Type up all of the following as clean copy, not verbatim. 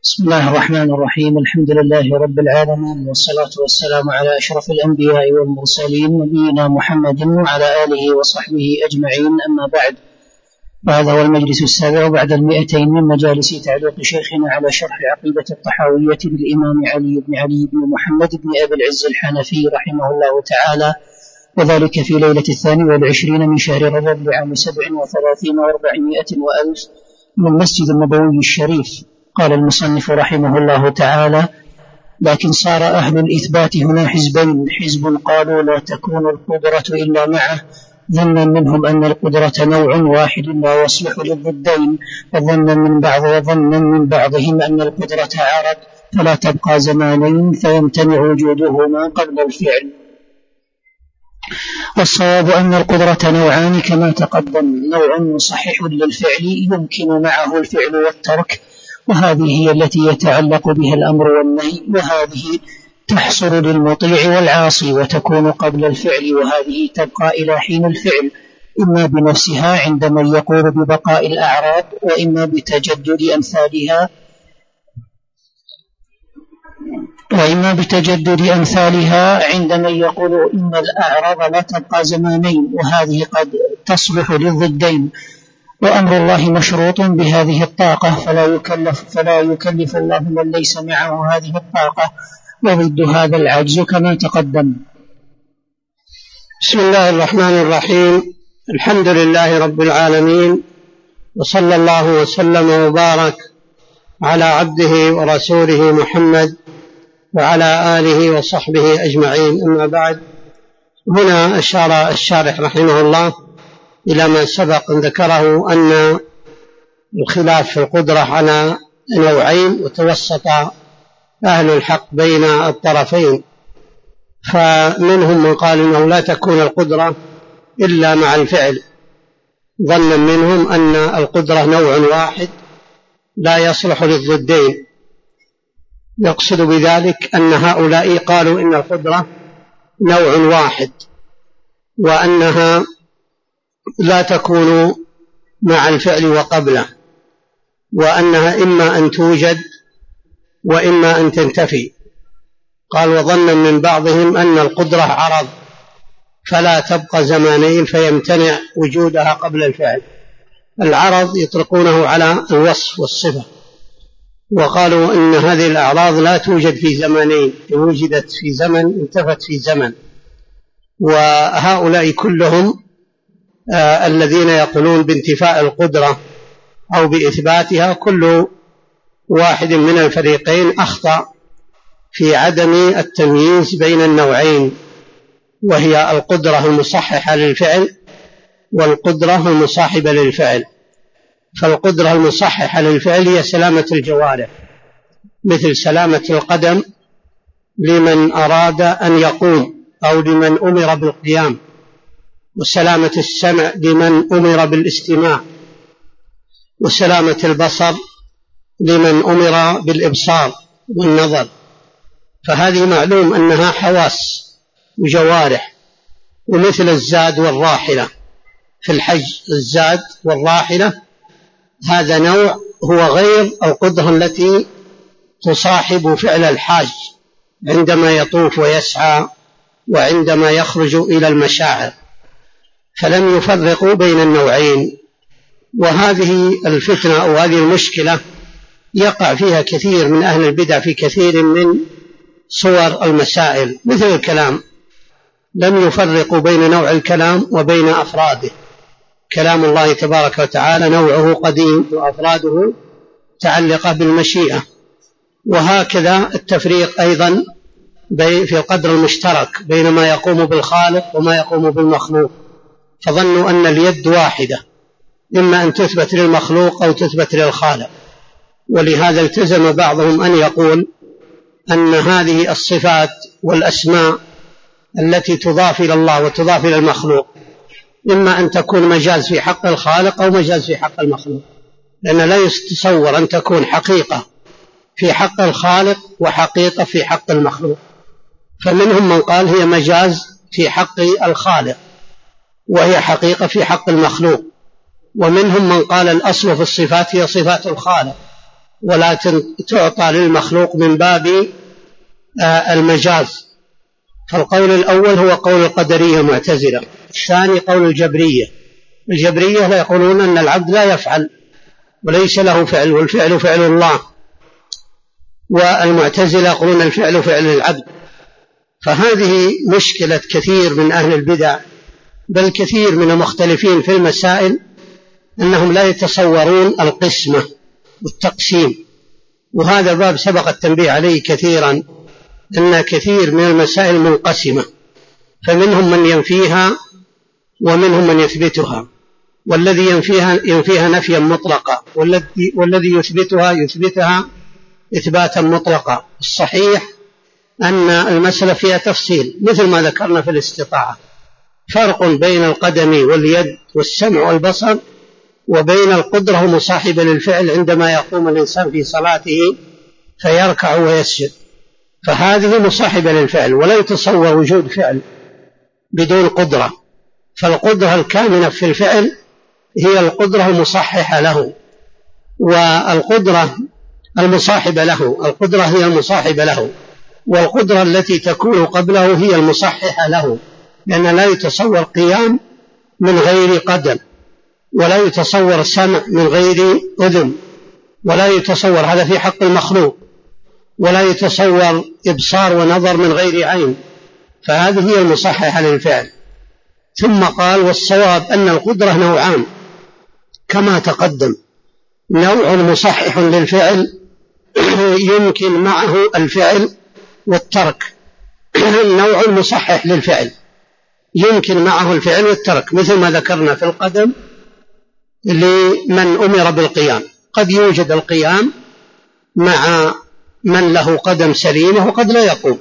بسم الله الرحمن الرحيم. الحمد لله رب العالمين، والصلاة والسلام على أشرف الأنبياء والمرسلين نبينا محمد وعلى آله وصحبه أجمعين، أما بعد، فهذا هو المجلس السابع بعد 200 من مجالس تعليق شيخنا على شرح عقيدة الطحاوية للإمام علي بن محمد بن أبي العز الحنفي رحمه الله تعالى، وذلك في ليلة 22 من شهر رجب لعام 37 و400 وألف من المسجد النبوي الشريف. قال المصنف رحمه الله تعالى: لكن صار أهل الإثبات هنا حزبين: حزب قالوا لا تكون القدرة إلا معه، ظنا منهم أن القدرة نوع واحد لا يصلح للضدين، وظنا من بعضهم أن القدرة عرض فلا تبقى زمانين فيمتنع وجودهما قبل الفعل. والصواب أن القدرة نوعان كما تقدم: نوع مصحح للفعل يمكن معه الفعل والترك، وهذه هي التي يتعلق بها الأمر والنهي، وهذه تحصل للمطيع والعاصي وتكون قبل الفعل، وهذه تبقى إلى حين الفعل، إما بنفسها عند من يقول ببقاء الأعراض، وإما بتجدد أمثالها عند من يقول إن الأعراض لا تبقى زمانين، وهذه قد تصلح للضدين. وأمر الله مشروط بهذه الطاقة، فلا يكلف الله من ليس معه هذه الطاقة، وضد هذا العجز كما تقدم. بسم الله الرحمن الرحيم. الحمد لله رب العالمين، وصلى الله وسلم وبارك على عبده ورسوله محمد وعلى آله وصحبه أجمعين، أما بعد. هنا أشار الشارح رحمه الله إلى ما سبق أن ذكره أن الخلاف في القدرة على نوعين، وتوسط أهل الحق بين الطرفين، فمنهم من قال إنه لا تكون القدرة إلا مع الفعل، ظنا منهم أن القدرة نوع واحد لا يصلح للضدين. يقصد بذلك أن هؤلاء قالوا إن القدرة نوع واحد، وأنها لا تكون مع الفعل وقبله، وأنها إما أن توجد وإما أن تنتفي. قال: وظن من بعضهم أن القدرة عرض فلا تبقى زمانين فيمتنع وجودها قبل الفعل. العرض يطلقونه على الوصف والصفة، وقالوا إن هذه الأعراض لا توجد في زمانين، وجدت في زمن انتفت في زمن. وهؤلاء كلهم الذين يقولون بانتفاء القدرة أو بإثباتها، كل واحد من الفريقين أخطأ في عدم التمييز بين النوعين، وهي القدرة المصححة للفعل والقدرة المصاحبة للفعل. فالقدرة المصححة للفعل هي سلامة الجوارح، مثل سلامة القدم لمن أراد أن يقوم أو لمن أمر بالقيام، وسلامة السمع لمن أمر بالاستماع، وسلامة البصر لمن أمر بالإبصار والنظر. فهذه معلوم أنها حواس وجوارح. ومثل الزاد والراحلة في الحج، الزاد والراحلة هذا نوع هو غير القدرة التي تصاحب فعل الحاج عندما يطوف ويسعى وعندما يخرج إلى المشاعر، فلم يفرقوا بين النوعين. وهذه الفتنة أو هذه المشكلة يقع فيها كثير من أهل البدع في كثير من صور المسائل، مثل الكلام. لم يفرقوا بين نوع الكلام وبين أفراده. كلام الله تبارك وتعالى نوعه قديم وأفراده متعلقة بالمشيئة. وهكذا التفريق أيضا في القدر المشترك بين ما يقوم بالخالق وما يقوم بالمخلوق، فظنوا أن اليد واحدة، إما أن تثبت للمخلوق أو تثبت للخالق. ولهذا التزم بعضهم أن يقول أن هذه الصفات والأسماء التي تضاف إلى الله وتضاف إلى المخلوق إما أن تكون مجاز في حق الخالق أو مجاز في حق المخلوق، لأن لا يتصور أن تكون حقيقة في حق الخالق وحقيقة في حق المخلوق. فمنهم من قال هي مجاز في حق الخالق وهي حقيقة في حق المخلوق، ومنهم من قال الأصل في الصفات هي صفات الخالق ولا تعطى للمخلوق من باب المجاز. فالقول الأول هو قول القدرية المعتزلة، الثاني قول الجبرية. الجبرية لا يقولون أن العبد لا يفعل وليس له فعل والفعل فعل الله، والمعتزلة يقولون الفعل فعل العبد. فهذه مشكلة كثير من أهل البدع، بل كثير من المختلفين في المسائل، أنهم لا يتصورون القسمة والتقسيم. وهذا باب سبق التنبيه عليه كثيرا، أن كثير من المسائل منقسمة، فمنهم من ينفيها ومنهم من يثبتها، والذي ينفيها نفيا مطلقا، والذي يثبتها إثباتا مطلقا. الصحيح أن المسألة فيها تفصيل، مثل ما ذكرنا في الاستطاعة، فرق بين القدم واليد والسمع والبصر، وبين القدرة المصاحبة للفعل عندما يقوم الإنسان في صلاته فيركع ويسجد، فهذه مصاحبة للفعل، ولا يتصور وجود فعل بدون قدرة. فالقدرة الكامنة في الفعل هي القدرة المصححة له، والقدرة المصاحبة له، القدرة هي المصاحبة له، والقدرة التي تكون قبله هي المصححة له، لأن لا يتصور قيام من غير قدم، ولا يتصور سمع من غير أذن، ولا يتصور، هذا في حق المخلوق، ولا يتصور إبصار ونظر من غير عين، فهذه هي المصححة للفعل. ثم قال والصواب أن القدرة نوعان كما تقدم، نوع مصحح للفعل يمكن معه الفعل والترك، النوع المصحح للفعل يمكن معه الفعل والترك، مثل ما ذكرنا في القدم لمن أمر بالقيام، قد يوجد القيام مع من له قدم سليمة وقد لا يقوم،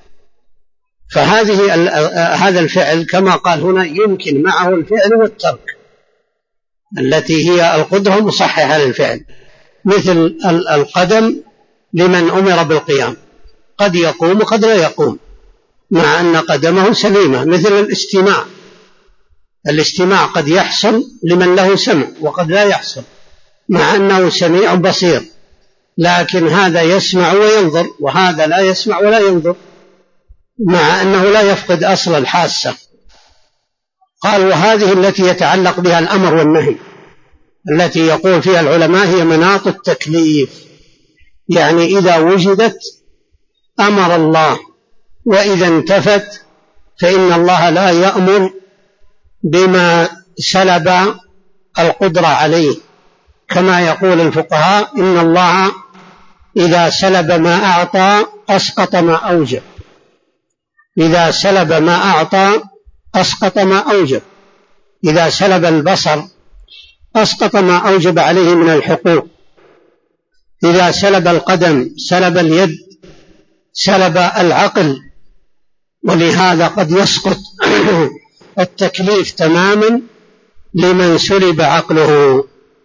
هذا الفعل كما قال هنا يمكن معه الفعل والترك، التي هي القدرة المصححة للفعل، مثل القدم لمن أمر بالقيام، قد يقوم وقد لا يقوم مع أن قدمه سليمة، مثل الاستماع قد يحصل لمن له سمع وقد لا يحصل مع أنه سميع بصير، لكن هذا يسمع وينظر وهذا لا يسمع ولا ينظر، مع أنه لا يفقد أصل الحاسة. قال وهذه التي يتعلق بها الأمر والنهي، التي يقول فيها العلماء هي مناط التكليف، يعني إذا وجدت أمر الله، وإذا انتفت فإن الله لا يأمر بما سلب القدرة عليه، كما يقول الفقهاء إن الله إذا سلب ما أعطى أسقط ما أوجب، إذا سلب ما أعطى أسقط ما أوجب، إذا سلب البصر أسقط ما أوجب عليه من الحقوق، إذا سلب القدم سلب اليد سلب العقل، ولهذا قد يسقط التكليف تماما لمن سلب عقله.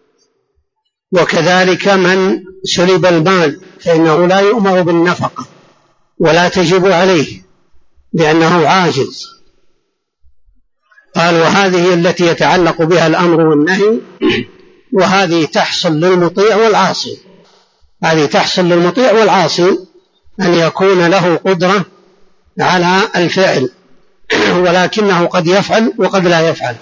وكذلك من سلب المال فإنه لا يؤمر بالنفقة ولا تجب عليه لأنه عاجز. قال وهذه التي يتعلق بها الأمر والنهي، وهذه تحصل للمطيع والعاصي، هذه تحصل للمطيع والعاصي أن يكون له قدرة على الفعل، ولكنه قد يفعل وقد لا يفعل،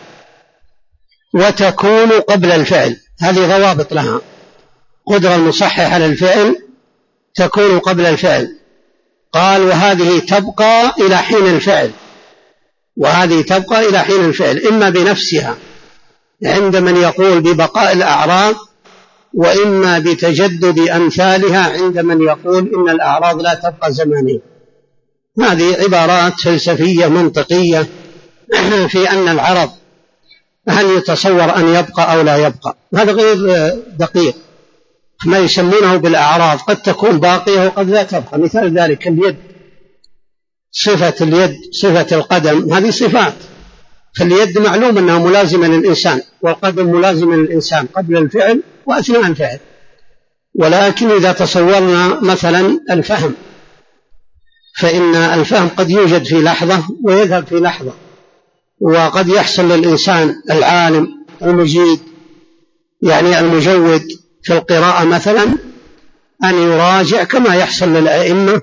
وتكون قبل الفعل، هذه ضوابط لها، قدرة المصححة للفعل تكون قبل الفعل. قال وهذه تبقى إلى حين الفعل، وهذه تبقى إلى حين الفعل، إما بنفسها عند من يقول ببقاء الأعراض، وإما بتجدد أمثالها عند من يقول إن الأعراض لا تبقى زمانيا. هذه عبارات فلسفية منطقية في أن العرض هل يتصور أن يبقى أو لا يبقى، هذا غير دقيق. ما يسمونه بالأعراض قد تكون باقية وقد لا تبقى، مثال ذلك اليد، صفة اليد صفة القدم، هذه صفات، فاليد معلوم أنها ملازمة للإنسان، والقدم ملازمة للإنسان قبل الفعل وأثناء الفعل. ولكن إذا تصورنا مثلا الفهم، فإن الفهم قد يوجد في لحظة ويذهب في لحظة، وقد يحصل للإنسان العالم المجيد يعني المجود في القراءة مثلا أن يراجع كما يحصل للأئمة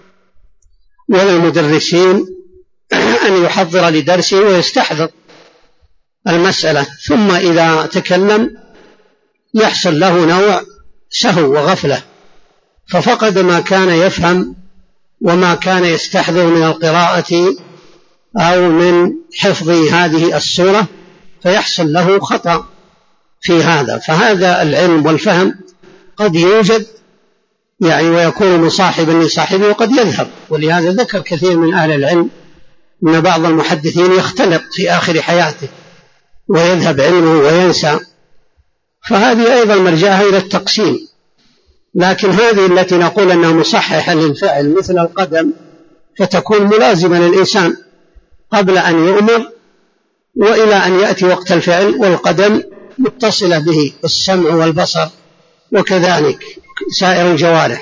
وللمدرسين، أن يحضر لدرسه ويستحضر المسألة، ثم إذا تكلم يحصل له نوع سهو وغفلة، ففقد ما كان يفهم وما كان يستحضر من القراءة أو من حفظ هذه السورة، فيحصل له خطأ في هذا. فهذا العلم والفهم قد يوجد ويكون مصاحبا لصاحبه وقد يذهب. ولهذا ذكر كثير من أهل العلم أن بعض المحدثين يختلط في آخر حياته ويذهب علمه وينسى، فهذه أيضا مرجعها إلى التقسيم. لكن هذه التي نقول أنها مصححة للفعل مثل القدم، فتكون ملازمة للإنسان قبل أن يؤمر وإلى أن يأتي وقت الفعل، والقدم متصلة به السمع والبصر وكذلك سائر الجوارح،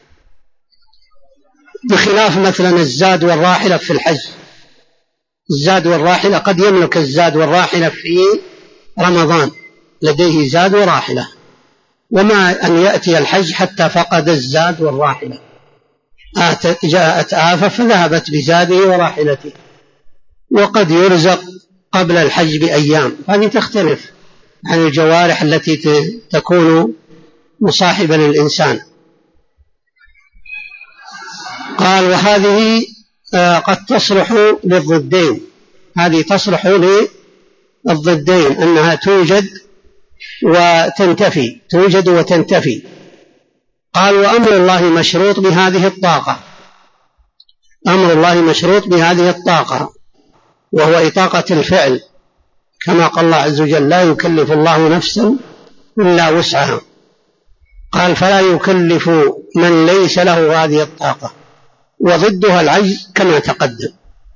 بخلاف مثلا الزاد والراحلة في الحج. الزاد والراحلة قد يملك الزاد والراحلة في رمضان، لديه زاد وراحلة، وما أن يأتي الحج حتى فقد الزاد والراحلة، جاءت آفة فذهبت بزاده وراحلته. وقد يرزق قبل الحج بأيام، هذه تختلف عن الجوارح التي تكون مصاحبة للإنسان. قال وهذه قد تصلح للضدين، هذه تصلح للضدين أنها توجد وتنتفي، توجد وتنتفي. قال وأمر الله مشروط بهذه الطاقة، أمر الله مشروط بهذه الطاقة، وهو إطاقة الفعل، كما قال الله عز وجل لا يكلف الله نفسا إلا وسعها. قال فلا يكلف من ليس له هذه الطاقة، وضدها العجز كما تقدم،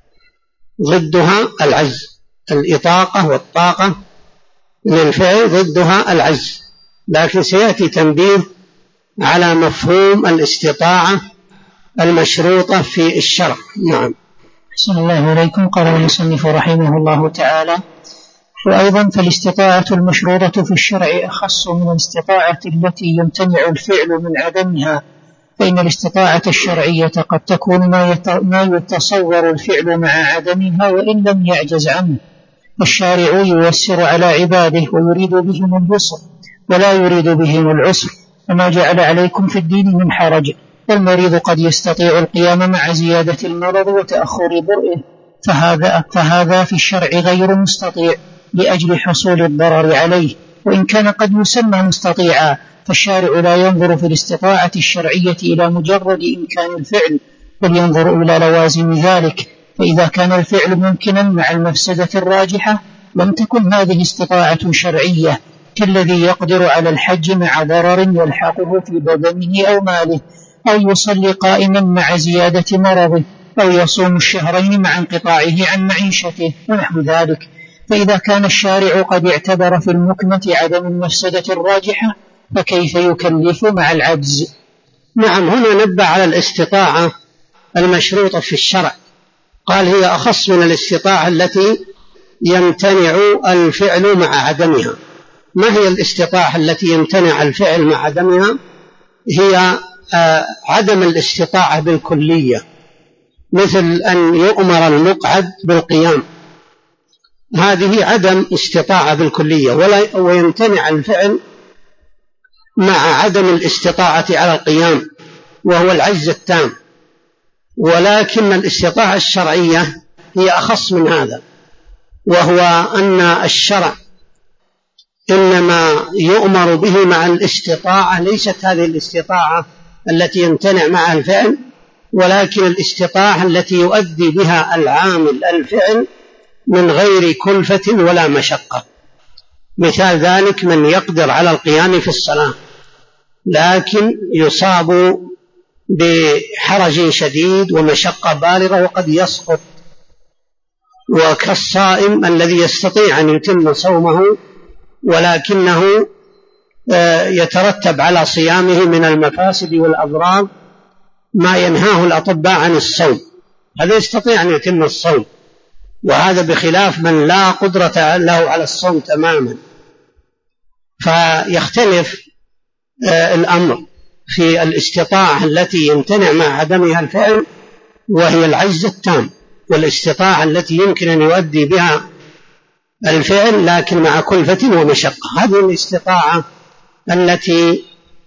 ضدها العجز، الإطاقة والطاقة للفعل ضدها العجز. لكن سيأتي تنبيه على مفهوم الاستطاعة المشروطة في الشرع. نعم. أحسن الله إليكم. قال المصنف رحمه الله تعالى وأيضا فالاستطاعة المشروطة في الشرع أخص من الاستطاعة التي يمتنع الفعل من عدمها، فإن الاستطاعة الشرعية قد تكون ما يتصور الفعل مع عدمها وإن لم يعجز عنه. الشارع ييسر على عباده ويريد بهم اليسر ولا يريد بهم العسر، وما جعل عليكم في الدين من حرج. والمريض قد يستطيع القيام مع زيادة المرض وتأخر برئه، فهذا في الشرع غير مستطيع لأجل حصول الضرر عليه، وإن كان قد يسمى مستطيعا، فالشارع لا ينظر في الاستطاعة الشرعية إلى مجرد إمكان الفعل، بل ينظر إلى لوازم ذلك. فإذا كان الفعل ممكنا مع المفسدة الراجحة لم تكن هذه استطاعة شرعية، كالذي يقدر على الحج مع ضرر يلحقه في بدنه أو ماله، أو يصلي قائما مع زيادة مرضه، أو يصوم الشهرين مع انقطاعه عن معيشته ونحو ذلك. فإذا كان الشارع قد اعتبر في المكنة عدم المفسدة الراجحة، فكيف يكلف مع العجز؟ نعم. هنا نبه على الاستطاعة المشروطة في الشرع، قال هي أخص من الاستطاعة التي يمتنع الفعل مع عدمها. ما هي الاستطاعة التي يمتنع الفعل مع عدمها؟ هي عدم الاستطاعة بالكلية، مثل أن يؤمر المقعد بالقيام، هذه عدم استطاعة بالكلية، ويمتنع الفعل مع عدم الاستطاعة على القيام، وهو العجز التام. ولكن الاستطاعة الشرعية هي أخص من هذا، وهو أن الشرع إنما يؤمر به مع الاستطاعة، ليست هذه الاستطاعة التي يمتنع معها الفعل، ولكن الاستطاعة التي يؤدي بها العامل الفعل من غير كلفة ولا مشقة. مثال ذلك من يقدر على القيام في الصلاة لكن يصاب بحرج شديد ومشقة بالغة وقد يسقط، وكالصائم الذي يستطيع أن يتم صومه ولكنه يترتب على صيامه من المفاسد والأضرار ما ينهاه الأطباء عن الصوم، هذا يستطيع أن يتم الصوم، وهذا بخلاف من لا قدرة له على الصوم تماما. فيختلف الأمر، في الاستطاعة التي يمتنع مع عدمها الفعل، وهي العجز التام، والاستطاعة التي يمكن أن يؤدي بها الفعل لكن مع كلفة ومشقة. هذه الاستطاعة التي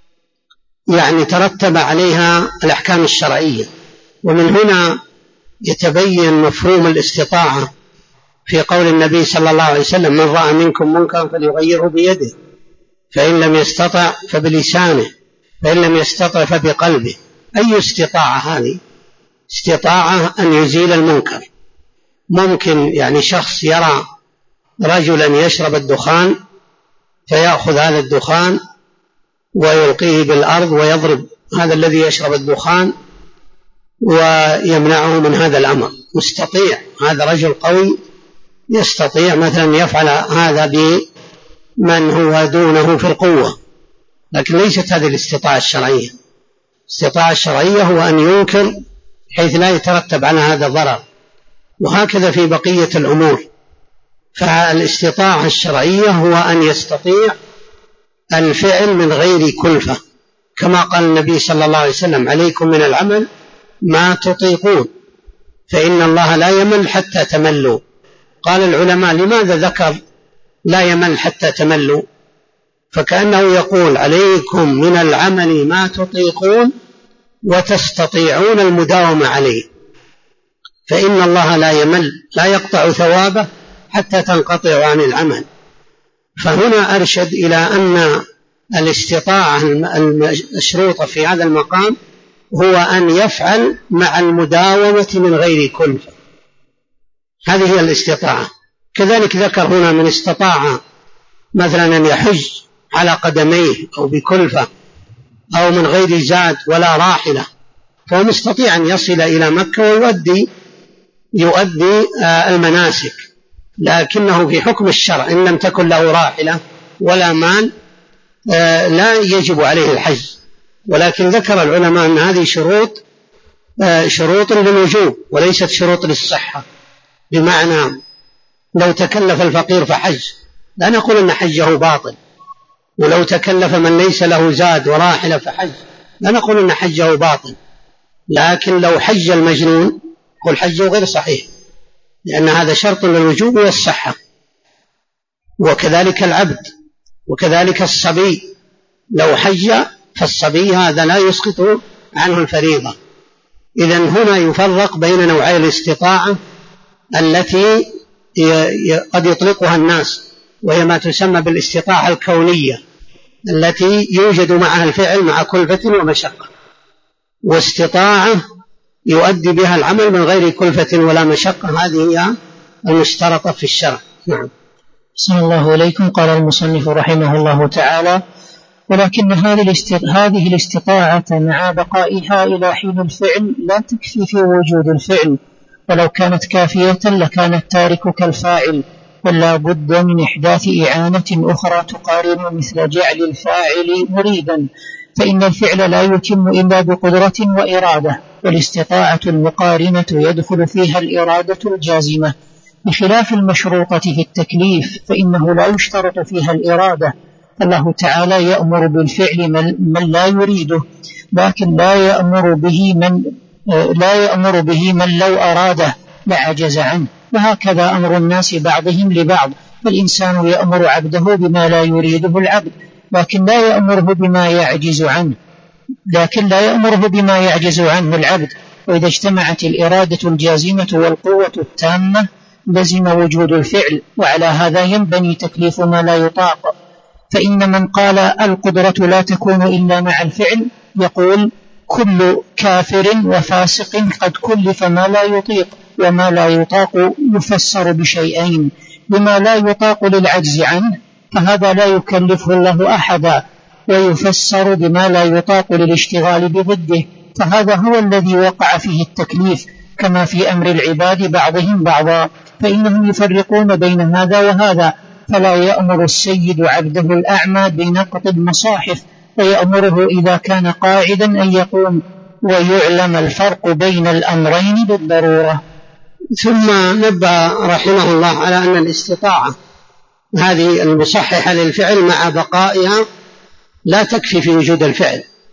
يعني ترتب عليها الأحكام الشرعية. ومن هنا يتبين مفهوم الاستطاعة في قول النبي صلى الله عليه وسلم: من رأى منكم منكرا فليغيره بيده، فإن لم يستطع فبلسانه، فإن لم يستطع فبقلبه. أي استطاعة هذه؟ استطاعة أن يزيل المنكر. ممكن يعني شخص يرى رجلا يشرب الدخان فيأخذ هذا الدخان ويلقيه بالأرض ويضرب هذا الذي يشرب الدخان ويمنعه من هذا الأمر. مستطيع، هذا رجل قوي يستطيع مثلا يفعل هذا بمن هو دونه في القوة، لكن ليست هذه الاستطاعة الشرعية. الاستطاعة الشرعية هو أن ينكر حيث لا يترتب على هذا ضرر، وهكذا في بقية الأمور. فالاستطاعة الشرعية هو أن يستطيع الفعل من غير كلفة، كما قال النبي صلى الله عليه وسلم: عليكم من العمل ما تطيقون فإن الله لا يمل حتى تملوا. قال العلماء: لماذا ذكر لا يمل حتى تملوا؟ فكأنه يقول: عليكم من العمل ما تطيقون وتستطيعون المداومة عليه، فإن الله لا يمل، لا يقطع ثوابه حتى تنقطع عن العمل. فهنا أرشد إلى أن الاستطاعة المشروطة في هذا المقام هو أن يفعل مع المداومة من غير كلفة. هذه هي الاستطاعة. كذلك ذكر هنا: من استطاع مثلا أن يحج على قدميه أو بكلفة أو من غير زاد ولا راحلة، فهو مستطيع أن يصل إلى مكة ويؤدي المناسك، لكنه في حكم الشرع إن لم تكن له راحلة ولا مال لا يجب عليه الحج. ولكن ذكر العلماء أن هذه شروط للوجوب وليست شروط للصحة. بمعنى لو تكلف الفقير فحج لا نقول أن حجه باطل، ولو تكلف من ليس له زاد وراحلة فحج لا نقول أن حجه باطل. لكن لو حج المجنون قل حجه غير صحيح، لأن هذا شرط للوجوب والصحة. وكذلك العبد، وكذلك الصبي، لو حج فالصبي هذا لا يسقط عنه الفريضة. إذن هنا يفرق بين نوعي الاستطاعة التي قد يطلقها الناس، وهي ما تسمى بالاستطاعة الكونية التي يوجد معها الفعل مع كلفة ومشقة، واستطاعة يؤدي بها العمل من غير كلفة ولا مشقة، هذه هي المشترطة في الشرع. نعم. أحسن الله إليكم. قال المصنف رحمه الله تعالى: ولكن هذه الاستطاعة مع بقائها إلى حين الفعل لا تكفي في وجود الفعل، ولو كانت كافية لكان التارك كالفاعل، ولا بد من إحداث إعانة أخرى تقارن مثل جعل الفاعل مريدا، فإن الفعل لا يتم إلا بقدرة وإرادة، والاستطاعة المقارنة يدخل فيها الإرادة الجازمة، بخلاف المشروطة في التكليف فإنه لا يشترط فيها الإرادة. الله تعالى يأمر بالفعل من لا يريده، لكن لا يأمر به من لو أراده لعجز عنه. وهكذا أمر الناس بعضهم لبعض، فالإنسان يأمر عبده بما لا يريده العبد، لكن لا يأمره بما يعجز عنه العبد. وإذا اجتمعت الإرادة الجازمة والقوة التامة لزم وجود الفعل، وعلى هذا ينبني تكليف ما لا يطاق. فإن من قال القدرة لا تكون إلا مع الفعل يقول: كل كافر وفاسق قد كلف ما لا يطيق، وما لا يطاق يفسر بشيئين: بما لا يطاق للعجز عنه فهذا لا يكلفه الله أحدا، ويفسر بما لا يطاق للاشتغال بضده، فهذا هو الذي وقع فيه التكليف، كما في أمر العباد بعضهم بعضا، فإنهم يفرقون بين هذا وهذا. فلا يأمر السيد عبده الأعمى بنقط المصاحف، ويأمره إذا كان قاعدا أن يقوم، ويعلم الفرق بين الأمرين بالضرورة. ثم نبه رحمه الله على أن الاستطاعة هذه المصححة للفعل مع بقائها لا تكفي في وجود الفعل،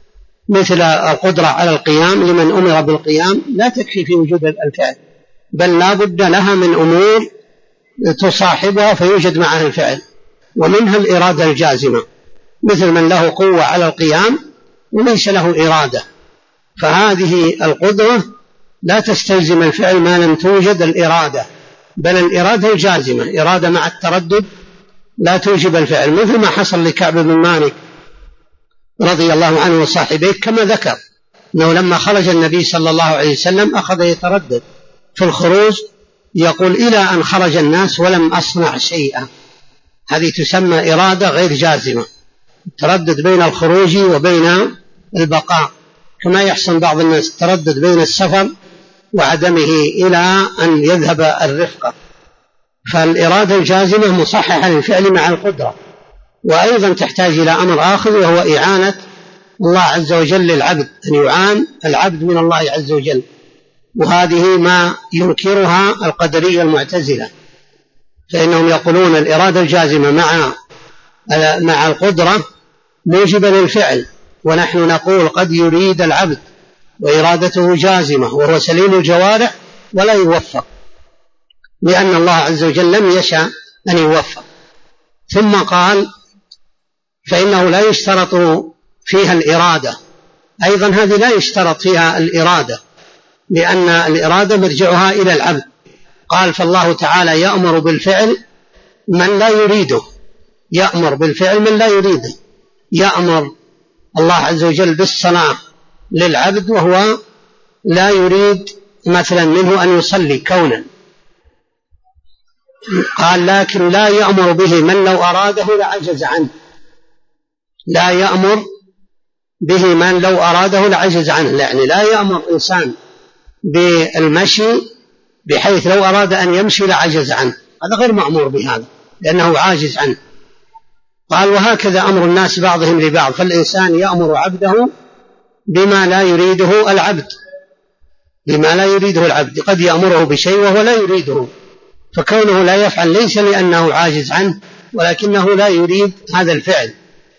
مثل القدرة على القيام لمن أمر بالقيام لا تكفي في وجود الفعل، بل لا بد لها من أمور تصاحبها فيوجد معها الفعل، ومنها الإرادة الجازمة، مثل من له قوة على القيام وليس له إرادة، فهذه القدرة لا تستلزم الفعل ما لم توجد الإرادة، بل الإرادة الجازمة، إرادة مع التردد لا توجب الفعل، مثل ما حصل لكعب بن مالك رضي الله عنه وصاحبيه كما ذكر أنه لما خرج النبي صلى الله عليه وسلم أخذ يتردد في الخروج، يقول إلى أن خرج الناس ولم أصنع شيئا. هذه تسمى إرادة غير جازمة، تردد بين الخروج وبين البقاء، كما يحصل بعض الناس تردد بين السفر وعدمه إلى أن يذهب الرفقة. فالإرادة الجازمة مصححة للفعل مع القدرة، وأيضا تحتاج إلى أمر آخر وهو إعانة الله عز وجل للعبد، أن يعان العبد من الله عز وجل، وهذه ما ينكرها القدرية المعتزلة، فإنهم يقولون الإرادة الجازمة مع القدرة موجبة للفعل، ونحن نقول قد يريد العبد وإرادته جازمة وهو سليم الجوارح ولا يوفق، لأن الله عز وجل لم يشاء أن يوفق. ثم قال فإنه لا يشترط فيها الإرادة، أيضا هذه لا يشترط فيها الإرادة، لأن الإرادة مرجعها إلى العبد. قال فالله تعالى يأمر بالفعل من لا يريده، يأمر بالفعل من لا يريده، يأمر الله عز وجل بالصلاة للعبد وهو لا يريد مثلا منه أن يصلي كونا، قال لكن لا يأمر به من لو أراده لعجز عنه، لا يأمر به من لو أراده لعجز عنه، يعني لا يأمر إنسان بالمشي بحيث لو أراد أن يمشي لعجز عنه، هذا غير مأمور بهذا لأنه عاجز عنه. قال وهكذا أمر الناس بعضهم لبعض، فالإنسان يأمر عبده بما لا يريده العبد، بما لا يريده العبد، قد يأمره بشيء وهو لا يريده، فكونه لا يفعل ليس لأنه عاجز عنه ولكنه لا يريد هذا الفعل.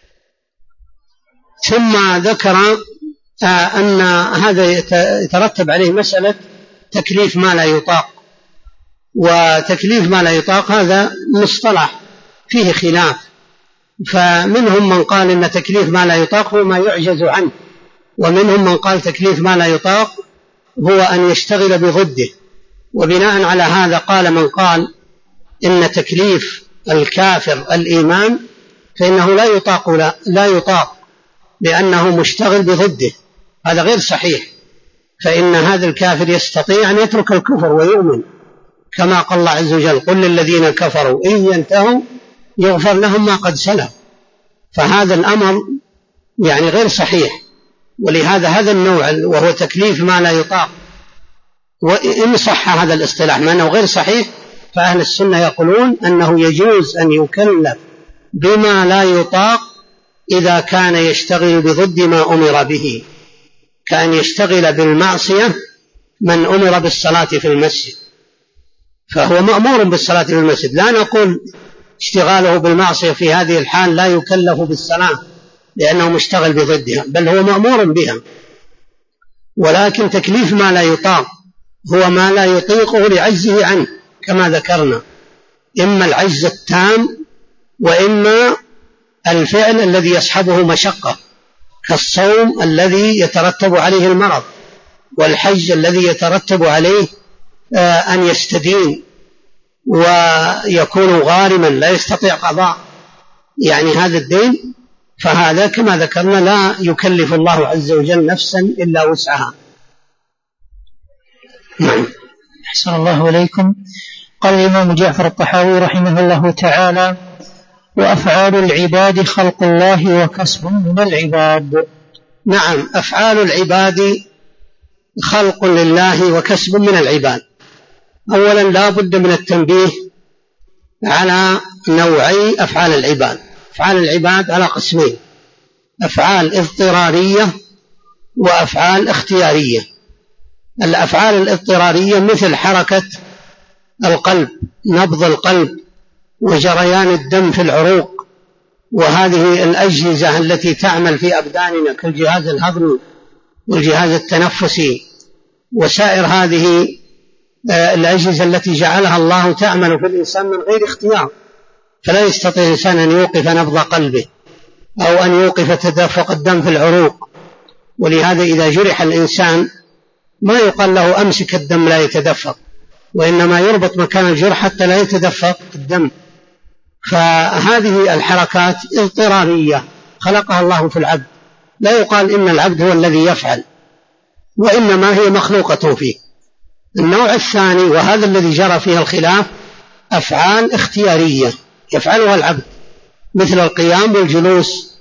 ثم ذكر أن هذا يترتب عليه مسألة تكليف ما لا يطاق، وتكليف ما لا يطاق هذا مصطلح فيه خلاف، فمنهم من قال إن تكليف ما لا يطاق هو ما يعجز عنه، ومنهم من قال تكليف ما لا يطاق هو أن يشتغل بضده، وبناء على هذا قال من قال إن تكليف الكافر الإيمان فإنه لا يطاق لأنه مشتغل بضده، هذا غير صحيح، فإن هذا الكافر يستطيع أن يترك الكفر ويؤمن، كما قال الله عز وجل قل للذين كفروا إن ينتهوا يغفر لهم ما قد سلف، فهذا الأمر يعني غير صحيح. ولهذا هذا النوع وهو تكليف ما لا يطاق، وإن صح هذا الاصطلاح مع أنه غير صحيح، فأهل السنة يقولون أنه يجوز أن يكلف بما لا يطاق إذا كان يشتغل بضد ما أمر به، كأن يشتغل بالمعصية من أمر بالصلاة في المسجد، فهو مأمور بالصلاة في المسجد، لا نقول اشتغاله بالمعصية في هذه الحال لا يكلف بالصلاة لأنه مشتغل بضدها، بل هو مأمور بها. ولكن تكليف ما لا يطاق هو ما لا يطيقه لعجزه عنه، كما ذكرنا، إما العجز التام وإما الفعل الذي يصحبه مشقة، كالصوم الذي يترتب عليه المرض، والحج الذي يترتب عليه أن يستدين ويكون غارما لا يستطيع قضاء يعني هذا الدين، فهذا كما ذكرنا لا يكلف الله عز وجل نفسا إلا وسعها. أحسن الله إليكم. قال الإمام جعفر الطحاوي رحمه الله تعالى وأفعال العباد خلق الله وكسب من العباد. نعم، أفعال العباد خلق لله وكسب من العباد. أولا لا بد من التنبيه على نوعي أفعال العباد. أفعال العباد على قسمين: أفعال اضطرارية وأفعال اختيارية. الأفعال الاضطرارية مثل حركة القلب، نبض القلب وجريان الدم في العروق، وهذه الأجهزة التي تعمل في أبداننا كالجهاز الهضمي والجهاز التنفسي وسائر هذه الأجهزة التي جعلها الله تعمل في الإنسان من غير اختيار، فلا يستطيع الإنسان أن يوقف نبض قلبه أو أن يوقف تدفق الدم في العروق. ولهذا إذا جرح الإنسان ما يقال له أمسك الدم لا يتدفق، وإنما يربط مكان الجرح حتى لا يتدفق الدم. فهذه الحركات اضطرارية خلقها الله في العبد، لا يقال إن العبد هو الذي يفعل، وإنما هي مخلوقة فيه. النوع الثاني وهذا الذي جرى فيه الخلاف أفعال اختيارية يفعلها العبد، مثل القيام والجلوس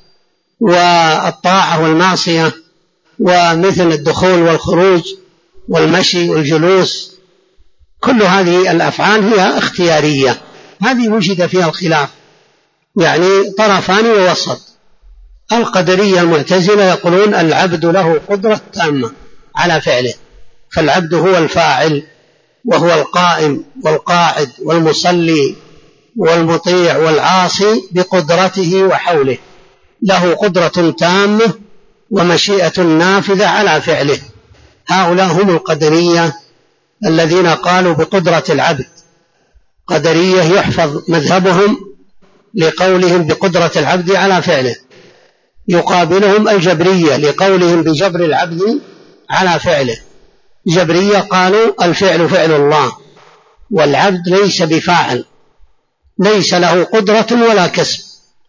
والطاعة والمعصية، ومثل الدخول والخروج والمشي والجلوس، كل هذه الأفعال هي اختيارية. هذه وجد فيها الخلاف، يعني طرفان ووسط. القدرية المعتزلة يقولون العبد له قدرة تامة على فعله، فالعبد هو الفاعل وهو القائم والقاعد والمصلي والمطيع والعاصي بقدرته وحوله، له قدرة تامة ومشيئة نافذة على فعله. هؤلاء هم القدرية الذين قالوا بقدرة العبد. قدرية يحفظ مذهبهم لقولهم بقدرة العبد على فعله، يقابلهم الجبرية لقولهم بجبر العبد على فعله. جبرية قالوا الفعل فعل الله، والعبد ليس بفاعل، ليس له قدرة ولا كسب،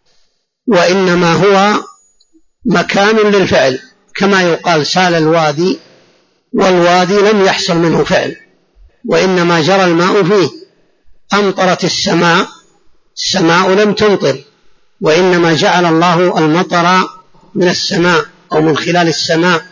وإنما هو مكان للفعل، كما يقال سال الوادي والوادي لم يحصل منه فعل، وإنما جرى الماء فيه. أمطرت السماء لم تمطر، وإنما جعل الله المطر من السماء أو من خلال السماء.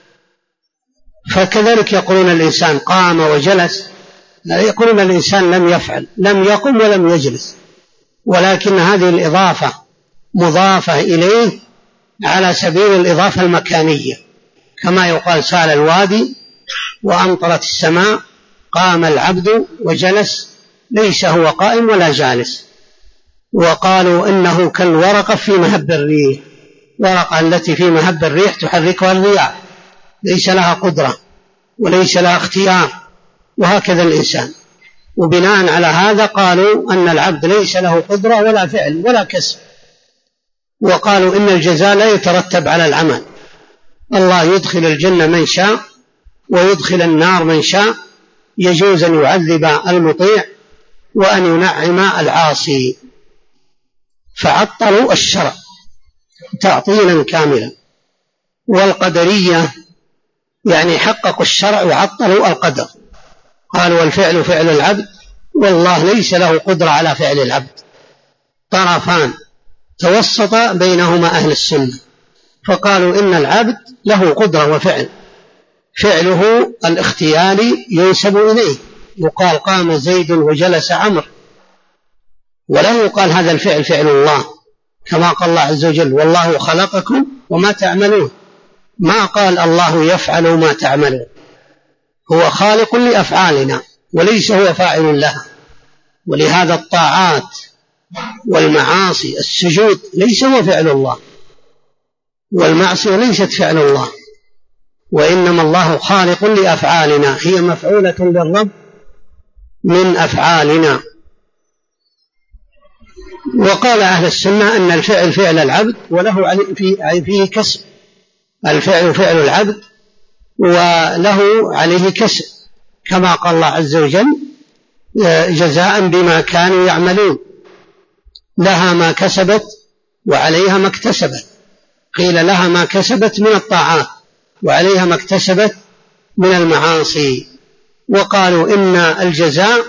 فكذلك يقولون الإنسان قام وجلس، يقولون الإنسان لم يفعل، لم يقم ولم يجلس، ولكن هذه الإضافة مضافة إليه على سبيل الإضافة المكانية، كما يقال سال الوادي وأمطرت السماء، قام العبد وجلس، ليس هو قائم ولا جالس. وقالوا إنه كالورقة في مهب الريح، ورقة التي في مهب الريح تحركها الرياح، ليس لها قدرة وليس لها اختيار، وهكذا الإنسان. وبناء على هذا قالوا أن العبد ليس له قدرة ولا فعل ولا كسب. وقالوا إن الجزاء لا يترتب على العمل، الله يدخل الجنة من شاء ويدخل النار من شاء، يجوز أن يعذب المطيع وأن ينعم العاصي. فعطلوا الشرع تعطيلا كاملا. والقدرية يعني حققوا الشرع وعطلوا القدر، قالوا الفعل فعل العبد والله ليس له قدرة على فعل العبد. طرفان توسط بينهما أهل السنة، فقالوا إن العبد له قدرة وفعل، فعله الاختياري ينسب إليه، يقال قام زيد وجلس عمرو، ولا يقال هذا الفعل فعل الله، كما قال الله عز وجل والله خلقكم وما تعملون. ما قال الله يفعل ما تعملون، هو خالق لأفعالنا وليس هو فاعل لها. ولهذا الطاعات والمعاصي السجود ليس هو فعل الله، والمعصية ليست فعل الله، وإنما الله خالق لأفعالنا، هي مفعولة للرب من أفعالنا. وقال أهل السنة أن الفعل فعل العبد وله فيه كسب، الفعل فعل العبد وله عليه كسب، كما قال الله عز وجل جزاء بما كانوا يعملون، لها ما كسبت وعليها ما اكتسبت. قيل لها ما كسبت من الطاعات وعليها ما اكتسبت من المعاصي. وقالوا إن الجزاء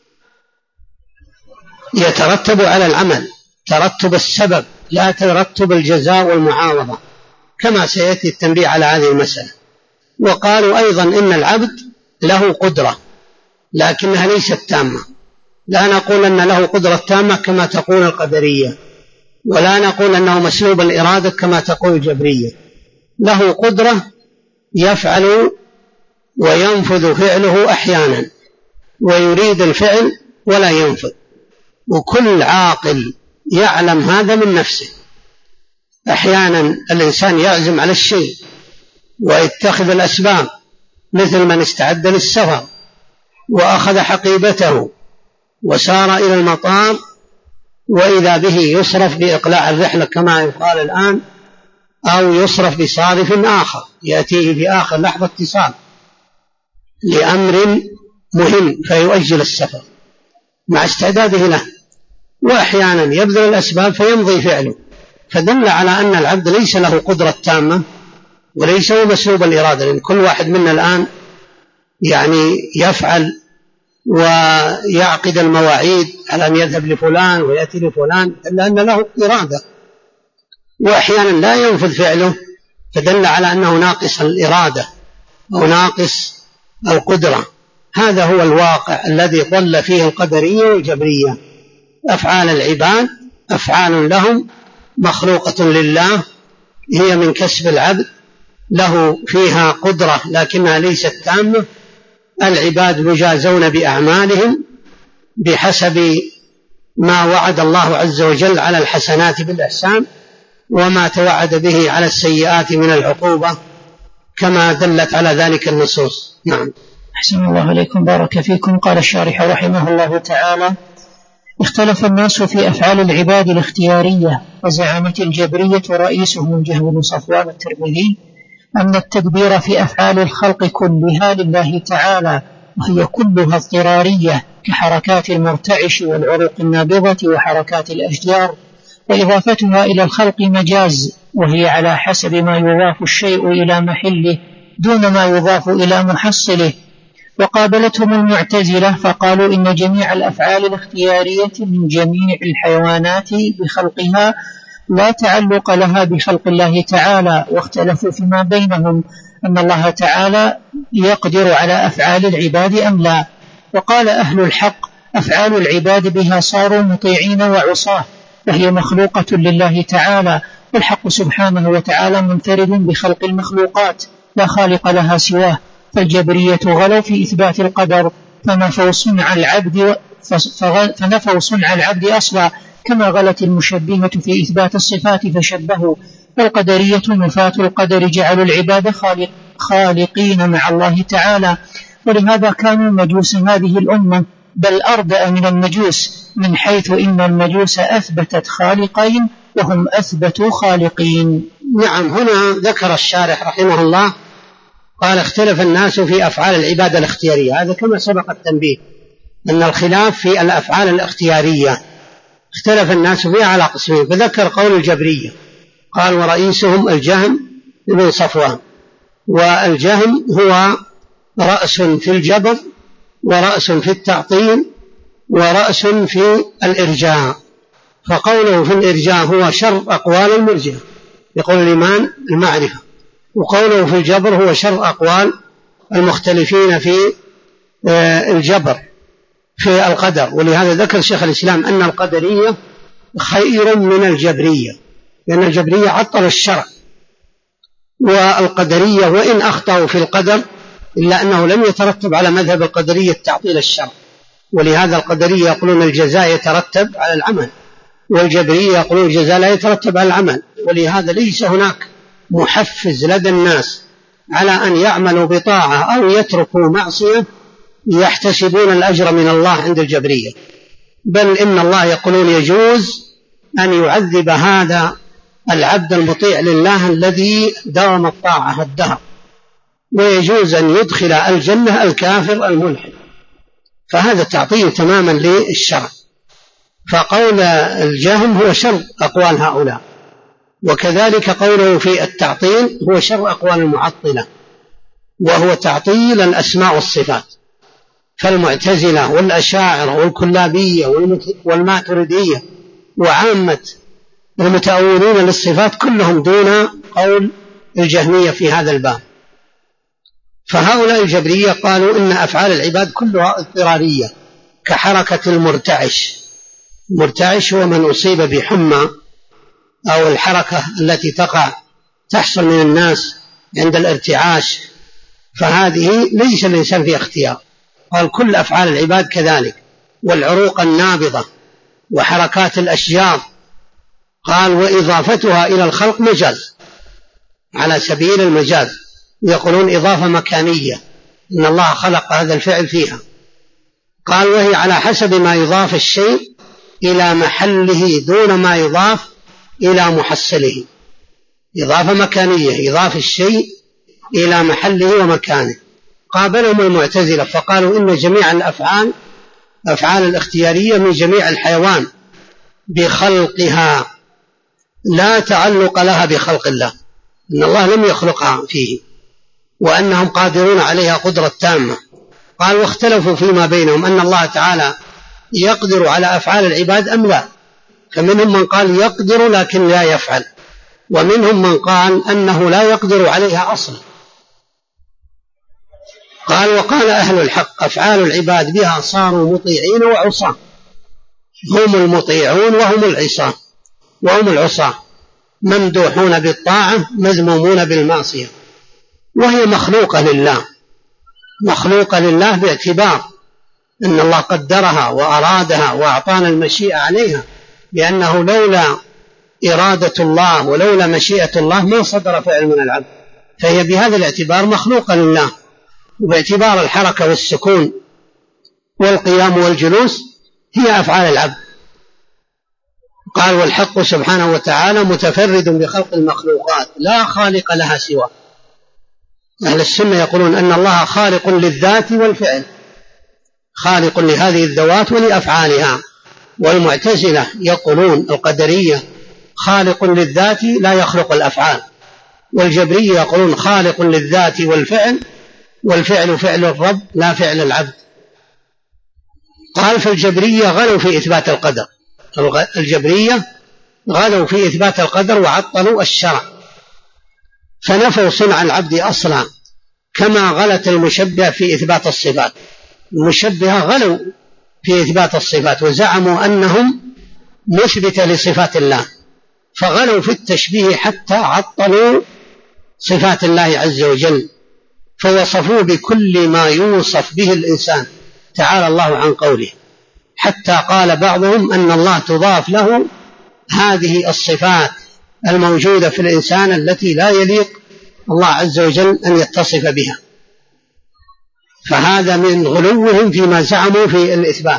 يترتب على العمل ترتب السبب لا ترتب الجزاء والمعاوضة، كما سيأتي التنبيه على هذه المسألة. وقالوا أيضا إن العبد له قدرة لكنها ليست تامة، لا نقول أن له قدرة تامة كما تقول القدرية، ولا نقول أنه مسلوب الإرادة كما تقول الجبرية. له قدرة يفعل وينفذ فعله أحيانا، ويريد الفعل ولا ينفذ. وكل عاقل يعلم هذا من نفسه. أحيانا الإنسان يعزم على الشيء ويتخذ الأسباب، مثل من استعد للسفر وأخذ حقيبته وسار إلى المطار، وإذا به يصرف بإقلاع الرحلة كما يقال الآن، أو يصرف بصارف آخر يأتيه في آخر لحظة اتصال لأمر مهم فيؤجل السفر مع استعداده له. وأحيانا يبذل الأسباب فيمضي فعله، فدل على أن العبد ليس له قدرة تامة وليس هو مسلوب الإرادة، لأن كل واحد منا الآن يعني يفعل ويعقد المواعيد على أن يذهب لفلان ويأتي لفلان، إلا أن له إرادة، وأحيانا لا ينفذ فعله، فدل على أنه ناقص الإرادة أو ناقص القدرة. هذا هو الواقع الذي ضل فيه القدرية والجبرية. أفعال العباد أفعال لهم مخلوقة لله، هي من كسب العبد، له فيها قدرة لكنها ليست تامة. العباد مجازون بأعمالهم بحسب ما وعد الله عز وجل على الحسنات بالإحسان، وما توعد به على السيئات من العقوبة، كما دلت على ذلك النصوص. نعم. أحسن الله عليكم، بارك فيكم. قال الشارح رحمه الله تعالى: اختلف الناس في أفعال العباد الاختيارية، وزعمت الجبرية رئيسهم الجهم بن صفوان الترمذي أن التدبير في أفعال الخلق كلها لله تعالى، وهي كلها اضطرارية كحركات المرتعش والعروق النابضة وحركات الأشجار، وإضافتها إلى الخلق مجاز، وهي على حسب ما يضاف الشيء إلى محله دون ما يضاف إلى محصله. وقابلتهم المعتزلة فقالوا إن جميع الأفعال الاختيارية من جميع الحيوانات بخلقها لا تعلق لها بخلق الله تعالى، واختلفوا فيما بينهم أن الله تعالى يقدر على أفعال العباد أم لا. وقال أهل الحق: أفعال العباد بها صاروا مطيعين وعصاه، فهي مخلوقة لله تعالى، والحق سبحانه وتعالى منفرد بخلق المخلوقات لا خالق لها سواه. فالجبرية غلوا في إثبات القدر فنفوا صنع العبد أصلا، كما غلت المشبهة في إثبات الصفات فشبهوا. والقدرية نفاة القدر جعلوا العباد خالقين مع الله تعالى، ولهذا كانوا مجوس هذه الأمة بل أردأ من المجوس، من حيث إن المجوس أثبتت خالقين وهم أثبتوا خالقين. نعم. هنا ذكر الشارح رحمه الله قال: اختلف الناس في أفعال العبادة الاختيارية. هذا كما سبق التنبيه أن الخلاف في الأفعال الاختيارية اختلف الناس فيها على قسمين، فذكر قول الجبرية، قال: ورئيسهم الجهم بن صفوان. والجهم هو رأس في الجبر، ورأس في التعطيل، ورأس في الإرجاء. فقوله في الإرجاء هو شر أقوال المرجئة يقول الإيمان المعرفة، وقوله في الجبر هو شر أقوال المختلفين في الجبر في القدر. ولهذا ذكر شيخ الإسلام أن القدرية خير من الجبرية، لأن الجبرية عطل الشرع، والقدرية وإن أخطأوا في القدر إلا أنه لم يترتب على مذهب القدرية تعطيل الشرع. ولهذا القدرية يقولون الجزاء يترتب على العمل، والجبرية يقولون الجزاء لا يترتب على العمل. ولهذا ليس هناك محفز لدى الناس على أن يعملوا بطاعة أو يتركوا معصية يحتسبون الأجر من الله عند الجبرية، بل إن الله يقولون يجوز أن يعذب هذا العبد المطيع لله الذي داوم الطاعة الدهر، ويجوز أن يدخل الجنة الكافر الملحد. فهذا تعطيل تماما للشرع. فقول الجهم هو شر أقوال هؤلاء، وكذلك قوله في التعطيل هو شر أقوال المعطلة، وهو تعطيل الأسماء والصفات. فالمعتزلة والأشاعرة والكلابية والماتريدية وعامة المتأولين للصفات كلهم دون قول الجهمية في هذا الباب. فهؤلاء الجبرية قالوا إن أفعال العباد كلها اضطرارية كحركة المرتعش. المرتعش هو من أصيب بحمى أو الحركة التي تحصل من الناس عند الارتعاش، فهذه ليس الإنسان في اختيار. قال كل أفعال العباد كذلك، والعروق النابضة وحركات الأشجار قال وإضافتها إلى الخلق مجاز، على سبيل المجاز، يقولون إضافة مكانية، إن الله خلق هذا الفعل فيها. قال وهي على حسب ما يضاف الشيء إلى محله دون ما يضاف إلى محصله. إضافة مكانية، إضافة الشيء إلى محله ومكانه. قابلهم المعتزلة فقالوا إن جميع الأفعال، أفعال الاختيارية من جميع الحيوان بخلقها لا تعلق لها بخلق الله، إن الله لم يخلقها فيه، وأنهم قادرون عليها قدرة تامة. قال واختلفوا فيما بينهم أن الله تعالى يقدر على أفعال العباد أم لا، فمنهم من قال يقدر لكن لا يفعل، ومنهم من قال أنه لا يقدر عليها أصلا. قال وقال أهل الحق أفعال العباد بها صاروا مطيعين وعصاة، هم المطيعون وهم العصاة، ممدوحون بالطاعة مذمومون بالمعصية، وهي مخلوقة لله، مخلوقة لله باعتبار أن الله قدرها وأرادها وأعطانا المشيئة عليها، لأنه لولا إرادة الله ولولا مشيئة الله ما صدر فعل من العبد، فهي بهذا الاعتبار مخلوقة لله، وباعتبار الحركة والسكون والقيام والجلوس هي أفعال العبد. قال والحق سبحانه وتعالى متفرد بخلق المخلوقات لا خالق لها سواه. أهل السنة يقولون أن الله خالق للذات والفعل، خالق لهذه الذوات ولأفعالها. والمعتزلة يقولون القدرية خالق للذات لا يخلق الأفعال، والجبرية يقولون خالق للذات والفعل، والفعل فعل الرب لا فعل العبد. قال فالجبرية غلوا في إثبات القدر، الجبرية غلوا في إثبات القدر وعطلوا الشرع، فنفوا صنع العبد أصلا، كما غلت المشبهة في إثبات الصفات. المشبهة غلوا في إثبات الصفات وزعموا أنهم مثبتة لصفات الله، فغلوا في التشبيه حتى عطلوا صفات الله عز وجل، فوصفوا بكل ما يوصف به الإنسان تعالى الله عن قوله، حتى قال بعضهم أن الله تضاف له هذه الصفات الموجودة في الإنسان التي لا يليق الله عز وجل أن يتصف بها. فهذا من غلوهم فيما زعموا في الإثبات.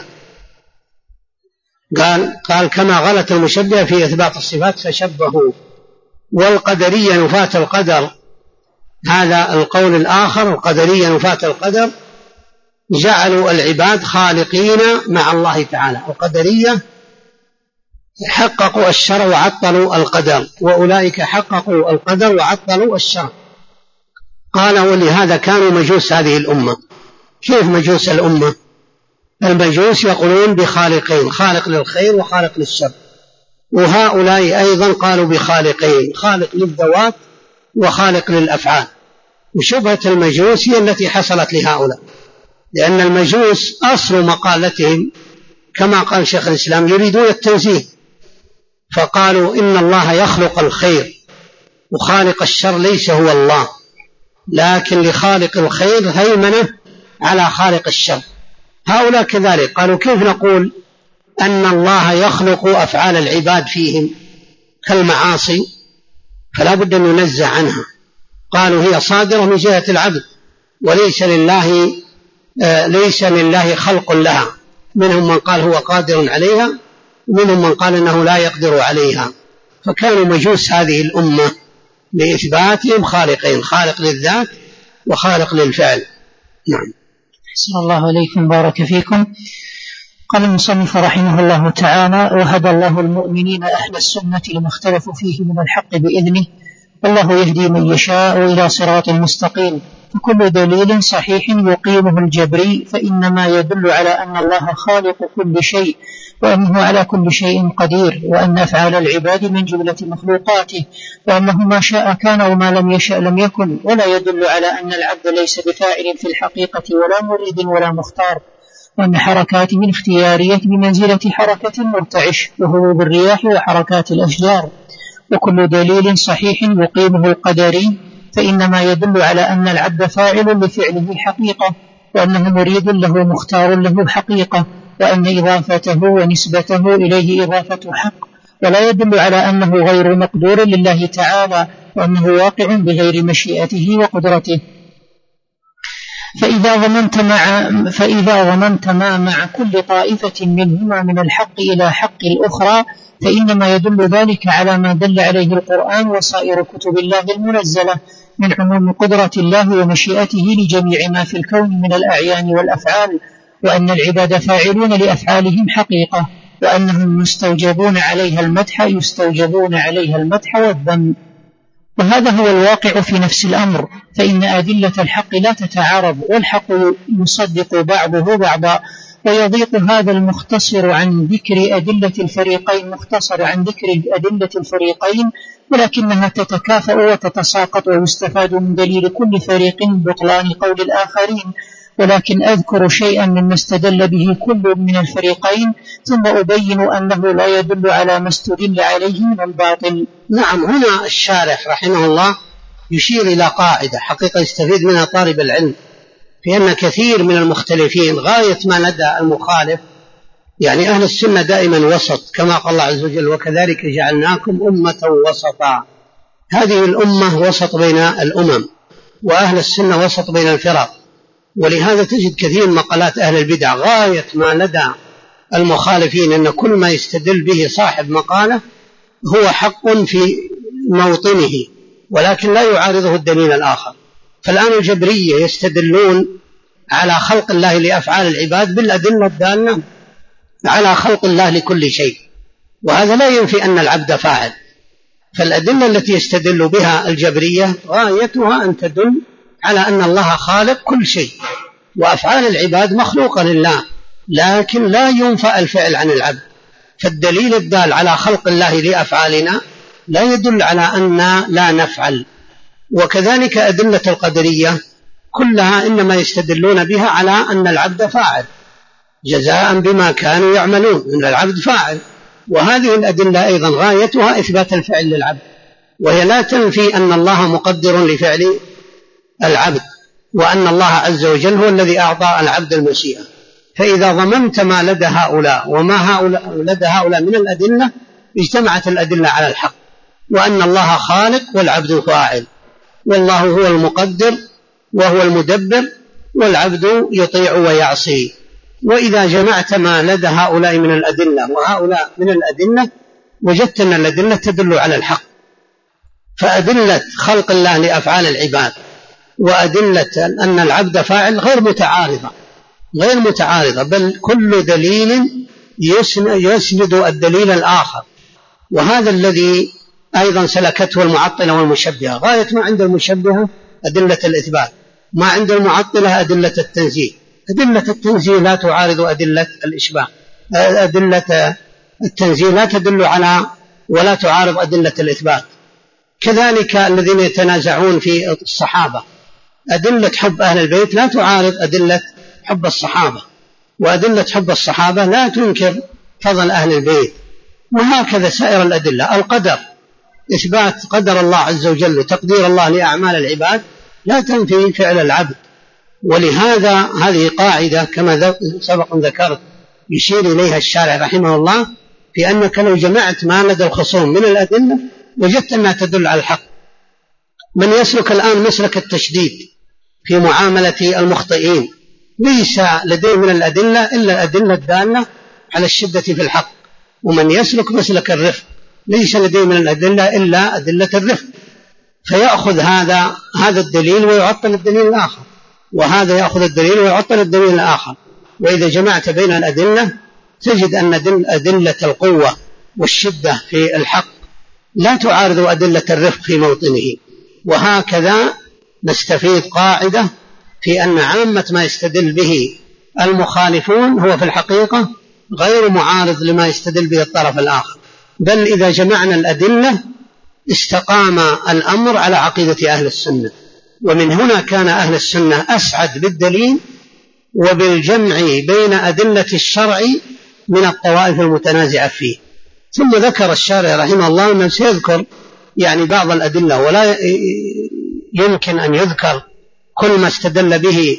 قال كما غلت المشبهة في إثبات الصفات فشبهوا. والقدرية نفاة القدر، هذا القول الآخر، القدرية نفاة القدر جعلوا العباد خالقين مع الله تعالى. القدرية حققوا الشرع وعطلوا القدر، وأولئك حققوا القدر وعطلوا الشرع. قال ولهذا كانوا مجوس هذه الأمة. كيف مجوس الأمة؟ المجوس يقولون بخالقين، خالق للخير وخالق للشر، وهؤلاء أيضا قالوا بخالقين، خالق للذوات وخالق للأفعال. وشبهة المجوس هي التي حصلت لهؤلاء، لأن المجوس أصل مقالتهم كما قال شيخ الإسلام يريدون التنزيه، فقالوا إن الله يخلق الخير وخالق الشر ليس هو الله، لكن لخالق الخير هيمنة على خالق الشر. هؤلاء كذلك قالوا كيف نقول أن الله يخلق أفعال العباد فيهم كالمعاصي، فلا بد أن ننزع عنها. قالوا هي صادرة من جهة العبد وليس لله خلق لها. منهم من قال هو قادر عليها، ومنهم من قال إنه لا يقدر عليها. فكانوا مجوس هذه الأمة لإثباتهم خالقين، خالق للذات وخالق للفعل. نعم. أحسن الله إليكم، بارك فيكم. قال المصنف رحمه الله تعالى: وهدى الله المؤمنين أهل السنة لما اختلفوا فيه من الحق بإذنه، والله يهدي من يشاء إلى صراط مستقيم. فكل دليل صحيح يقيمه الجبري فإنما يدل على أن الله خالق كل شيء، وأنه على كل شيء قدير، وأن أفعال العباد من جملة مخلوقاته، وأنه ما شاء كان وما لم يشأ لم يكن. ولا يدل على أن العبد ليس بفاعل في الحقيقة ولا مريد ولا مختار، وأن حركاته الاختيارية بمنزلة حركة مرتعش وهروب الرياح وحركات الأشجار. وكل دليل صحيح يقيمه القدري فإنما يدل على أن العبد فاعل لفعله حقيقة، وأنه مريد له مختار له حقيقة، وأن إضافته ونسبته إليه إضافة حق، ولا يدل على أنه غير مقدور لله تعالى وأنه واقع بغير مشيئته وقدرته. فإذا ضمنت ما مع كل طائفة منهما من الحق إلى حق الأخرى فإنما يدل ذلك على ما دل عليه القرآن وسائر كتب الله المنزلة من عموم قدرة الله ومشيئته لجميع ما في الكون من الأعيان والأفعال، وأن العباد فاعلون لأفعالهم حقيقة، وأنهم يستوجبون عليها المدح والذم. وهذا هو الواقع في نفس الأمر، فإن أدلة الحق لا تتعارض، والحق يصدق بعضه بعضا، ويضيق هذا المختصر عن ذكر أدلة الفريقين ولكنها تتكافأ وتتساقط، ويستفاد من دليل كل فريق بطلان قول الآخرين. ولكن أذكر شيئا مما استدل به كل من الفريقين ثم أبين أنه لا يدل على ما استدل عليه من الباطل. نعم، هنا الشارح رحمه الله يشير إلى قاعدة حقيقة يستفيد منها طالب العلم، في أن كثير من المختلفين غاية ما ندى المخالف، يعني أهل السنة دائما وسط كما قال الله عز وجل: وكذلك جعلناكم أمة وسطا. هذه الأمة وسط بين الأمم، وأهل السنة وسط بين الفرق. ولهذا تجد كثير من مقالات أهل البدع غاية ما ندى المخالفين أن كل ما يستدل به صاحب مقالة هو حق في موطنه، ولكن لا يعارضه الدليل الآخر. فالآن الجبرية يستدلون على خلق الله لأفعال العباد بالأدلة الدالة على خلق الله لكل شيء، وهذا لا ينفي أن العبد فاعل. فالأدلة التي يستدل بها الجبرية غايتها أن تدل على أن الله خالق كل شيء، وأفعال العباد مخلوقة لله، لكن لا ينفى الفعل عن العبد. فالدليل الدال على خلق الله لأفعالنا لا يدل على أن لا نفعل. وكذلك أدلة القدرية كلها إنما يستدلون بها على أن العبد فاعل جزاء بما كانوا يعملون، أن العبد فاعل. وهذه الأدلة أيضا غايتها إثبات الفعل للعبد، وهي لا تنفي أن الله مقدر لفعل العبد، وأن الله عز وجل هو الذي أعطى العبد المشيئة. فإذا ضمنت ما لدى هؤلاء وما لدى هؤلاء من الأدلة اجتمعت الأدلة على الحق، وأن الله خالق والعبد فاعل، والله هو المقدر وهو المدبر، والعبد يطيع ويعصي. وإذا جمعت ما لدى هؤلاء من الأدلة وهؤلاء من الأدلة وجدت أن الأدلة تدل على الحق. فأدلة خلق الله لأفعال العباد وأدلة أن العبد فاعل غير متعارضة، بل كل دليل يسند الدليل الآخر. وهذا الذي أيضا سلكته المعطلة والمشبهة. غاية ما عند المشبهة أدلة الإثبات، ما عند المعطلة أدلة التنزيه. أدلة التنزيه لا تعارض أدلة الإشباه، أدلة التنزيه لا تدل على ولا تعارض أدلة الإثبات. كذلك الذين يتنازعون في الصحابة، أدلة حب أهل البيت لا تعارض أدلة حب الصحابة، وأدلة حب الصحابة لا تنكر فضل أهل البيت. وهكذا سائر الأدلة. القدر، إثبات قدر الله عز وجل وتقدير الله لأعمال العباد لا تنفي فعل العبد. ولهذا هذه قاعدة كما سبق ذكرت يشير إليها الشارع رحمه الله، في أنك لو جمعت ما لدى الخصوم من الأدلة وجدت أنها تدل على الحق. من يسلك الآن مسلك التشديد في معاملة المخطئين ليس لديه من الأدلة إلا الأدلة الدالة على الشدة في الحق، ومن يسلك مسلك الرفق ليس لديه من الأدلة إلا أدلة الرفق، فيأخذ هذا الدليل ويعطل الدليل الآخر، وهذا يأخذ الدليل ويعطل الدليل الآخر. وإذا جمعت بين الأدلة تجد أن أدلة القوة والشدة في الحق لا تعارض أدلة الرفق في موطنه. وهكذا نستفيد قاعدة في أن عامة ما يستدل به المخالفون هو في الحقيقة غير معارض لما يستدل به الطرف الآخر، بل إذا جمعنا الأدلة استقام الأمر على عقيدة أهل السنة. ومن هنا كان أهل السنة أسعد بالدليل وبالجمع بين أدلة الشرع من الطوائف المتنازعة فيه. ثم ذكر الشارع رحمه الله أنه سيذكر يعني بعض الأدلة، ولا يمكن أن يذكر كل ما استدل به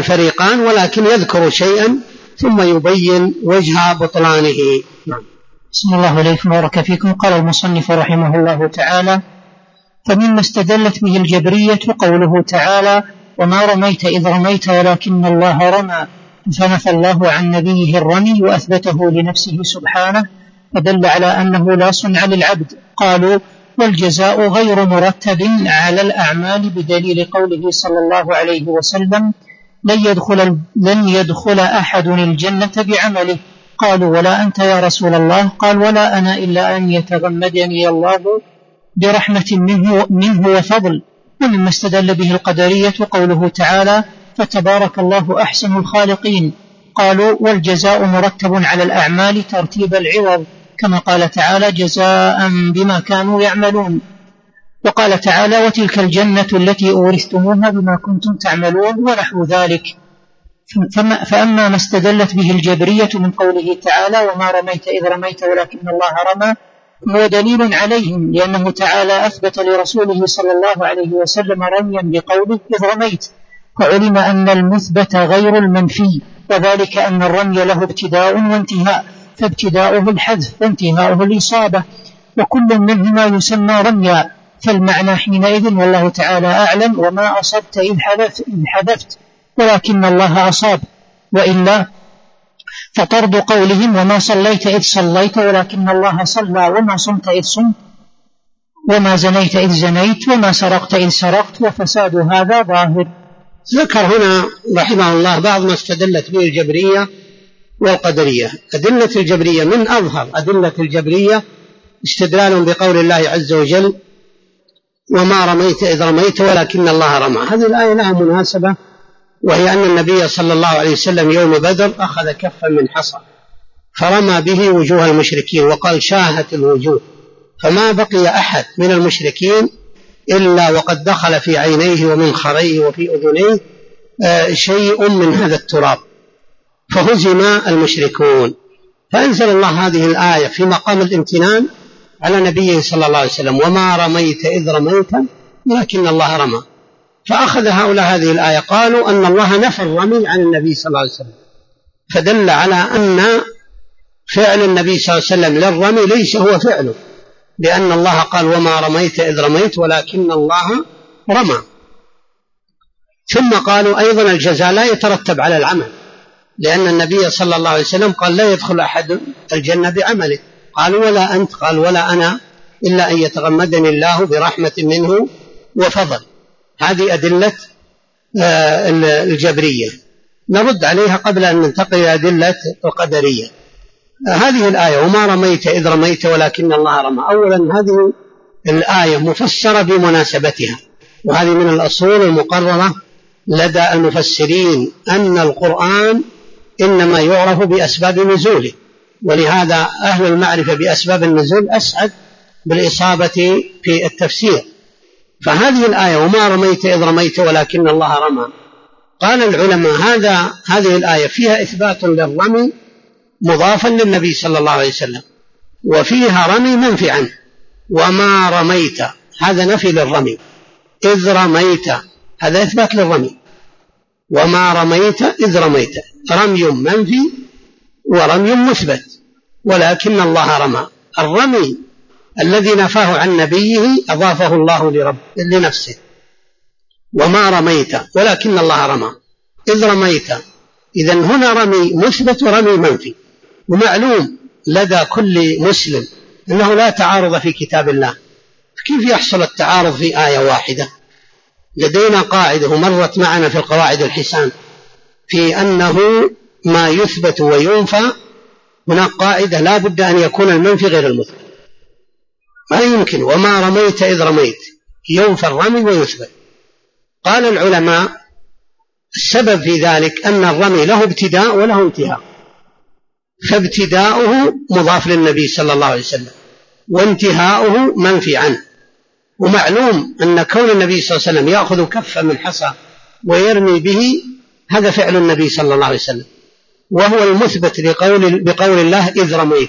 الفريقان، ولكن يذكر شيئا ثم يبين وجه بطلانه. بسم الله عليكم وبارك فيكم. قال المصنف رحمه الله تعالى: فمما استدلت به الجبرية قوله تعالى: وما رميت إذ رميت ولكن الله رمى، فنفى الله عن نبيه الرمي وأثبته لنفسه سبحانه، فدل على أنه لا صنع للعبد. قالوا: والجزاء غير مرتب على الأعمال بدليل قوله صلى الله عليه وسلم: لن يدخل أحد الجنة بعمله. قالوا: ولا أنت يا رسول الله؟ قال: ولا أنا إلا أن يتغمدني الله برحمة منه وفضل. ومما استدل به القدرية قوله تعالى: فتبارك الله أحسن الخالقين. قالوا: والجزاء مرتب على الأعمال ترتيب العوض، كما قال تعالى: جزاء بما كانوا يعملون. وقال تعالى: وتلك الجنة التي أورثتموها بما كنتم تعملون، ونحو ذلك. فأما ما استدلت به الجبرية من قوله تعالى: وما رميت إذ رميت ولكن الله رمى، هو دليل عليهم، لأنه تعالى أثبت لرسوله صلى الله عليه وسلم رميا بقوله إذ رميت، فعلم أن المثبت غير المنفي، وذلك أن الرمي له ابتداء وانتهاء، فابتداؤه الحذف وانتهاؤه الإصابة، وكل منهما يسمى رميا. فالمعنى حينئذ والله تعالى أعلم: وما أصبت إذ حذفت ولكن الله أصاب. وإلا فطرد قولهم: وما صليت إذ صليت ولكن الله صلى، وما صمت إذ صمت، وما زنيت إذ زنيت، وما سرقت إذ سرقت، وفساد هذا ظاهر. ذكر هنا رحمه الله بعض ما استدلت به الجبرية والقدرية. أدلة الجبرية من أظهر أدلة الجبرية استدلال بقول الله عز وجل: وما رميت إذ رميت ولكن الله رمى. هذه الآية لها مناسبة، وهي أن النبي صلى الله عليه وسلم يوم بدر أخذ كفا من حصى فرمى به وجوه المشركين، وقال: شاهت الوجوه، فما بقي أحد من المشركين إلا وقد دخل في عينيه ومنخريه وفي أذنيه شيء من هذا التراب، فهزم المشركون. فأنزل الله هذه الآية في مقام الامتنان على نبيه صلى الله عليه وسلم: وما رميت إذ رميت ولكن الله رمى. فأخذ هؤلاء هذه الآية قالوا أن الله نفى الرمي عن النبي صلى الله عليه وسلم، فدل على أن فعل النبي صلى الله عليه وسلم للرمي ليس هو فعله، لأن الله قال: وما رميت إذ رميت ولكن الله رمى. ثم قالوا أيضا: الجزاء لا يترتب على العمل، لأن النبي صلى الله عليه وسلم قال: لا يدخل أحد الجنة بعمله. قالوا: ولا أنت؟ قال: ولا أنا إلا أن يتغمدني الله برحمة منه وفضل. هذه أدلة الجبرية، نرد عليها قبل أن ننتقل إلى أدلة القدرية. هذه الآية: وما رميت إذ رميت ولكن الله رمى، أولا هذه الآية مفسرة بمناسبتها، وهذه من الأصول المقررة لدى المفسرين أن القرآن إنما يعرف بأسباب نزوله، ولهذا أهل المعرفة بأسباب النزول أسعد بالإصابة في التفسير. فهذه الآية: وما رميت إذ رميت ولكن الله رمى، قال العلماء هذه الآية فيها إثبات للرمي مضافا للنبي صلى الله عليه وسلم، وفيها رمي منفي عنه. وما رميت هذا نفي للرمي، إذ رميت هذا إثبات للرمي. وما رميت إذ رميت رمي منفي ورمي مثبت، ولكن الله رمى. الرمي الذي نفاه عن نبيه أضافه الله لنفسه: وما رميت ولكن الله رمى إذ رميت. إذن هنا رمي مثبت ورمي منفي. ومعلوم لدى كل مسلم أنه لا تعارض في كتاب الله، كيف يحصل التعارض في آية واحدة؟ لدينا قاعدة مرت معنا في القواعد الحسان في أنه ما يثبت وينفى، هناك قاعدة لا بد أن يكون المنفي غير المثبت، ما يمكن وما رميت إذ رميت ينفى الرمي ويثبت. قال العلماء السبب في ذلك أن الرمي له ابتداء وله انتهاء، فابتداؤه مضاف للنبي صلى الله عليه وسلم وانتهاؤه منفي عنه. ومعلوم أن كون النبي صلى الله عليه وسلم يأخذ كفا من حصى ويرمي به هذا فعل النبي صلى الله عليه وسلم، وهو المثبت بقول الله إذ رميت.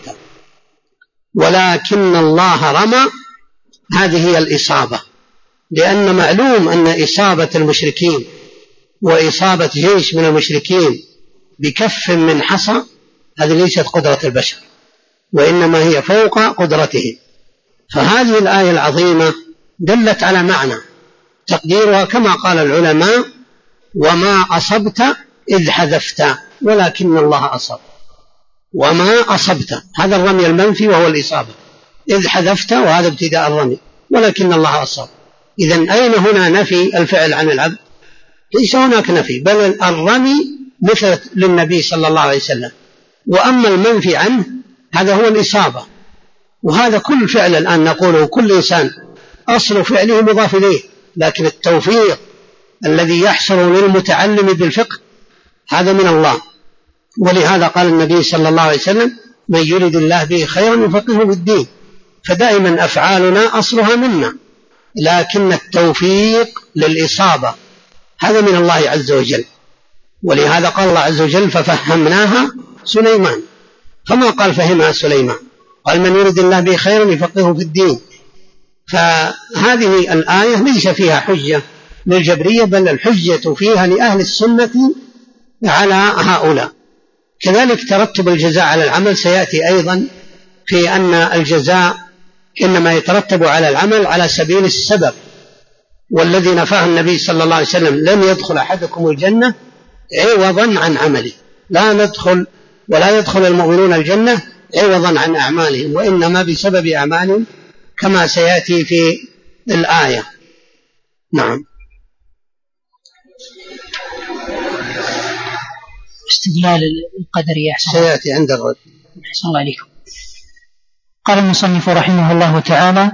ولكن الله رمى هذه هي الإصابة، لأن معلوم أن إصابة المشركين وإصابة جيش من المشركين بكف من حصى هذه ليست قدرة البشر، وإنما هي فوق قدرته. فهذه الآية العظيمة دلت على معنى تقديرها كما قال العلماء: وما أصبت إذ حذفت ولكن الله أصب. وما أصبت هذا الرمي المنفي وهو الإصابة، إذ حذفت وهذا ابتداء الرمي، ولكن الله أصب. إذن أين هنا نفي الفعل عن العبد؟ ليس هناك نفي، بل الرمي مثل للنبي صلى الله عليه وسلم، وأما المنفي عنه هذا هو الإصابة. وهذا كل فعل الآن نقوله كل إنسان أصل فعله مضاف إليه، لكن التوفيق الذي يحصل للمتعلم بالفقه هذا من الله. ولهذا قال النبي صلى الله عليه وسلم: من يريد الله به خيرا يفقهه في الدين. فدائما أفعالنا أصلها منا، لكن التوفيق للإصابة هذا من الله عز وجل. ولهذا قال الله عز وجل: ففهمناها سليمان. فما قال فهمها سليمان، قال: من يريد الله به خيرا يفقهه في الدين. فهذه الآية ليس فيها حجة للجبرية، بل الحجة فيها لأهل السنة على هؤلاء. كذلك ترتب الجزاء على العمل سيأتي أيضا في أن الجزاء إنما يترتب على العمل على سبيل السبب، والذي نفاه النبي صلى الله عليه وسلم: لن يدخل أحدكم الجنة عوضا عن عمله. لا ندخل ولا يدخل المؤمنون الجنة عوضا عن أعمالهم، وإنما بسبب أعمالهم كما سيأتي في الآية. نعم. استدلال القدرية سيأتي عند الرد. أحسن الله عليكم. قال المصنف رحمه الله تعالى: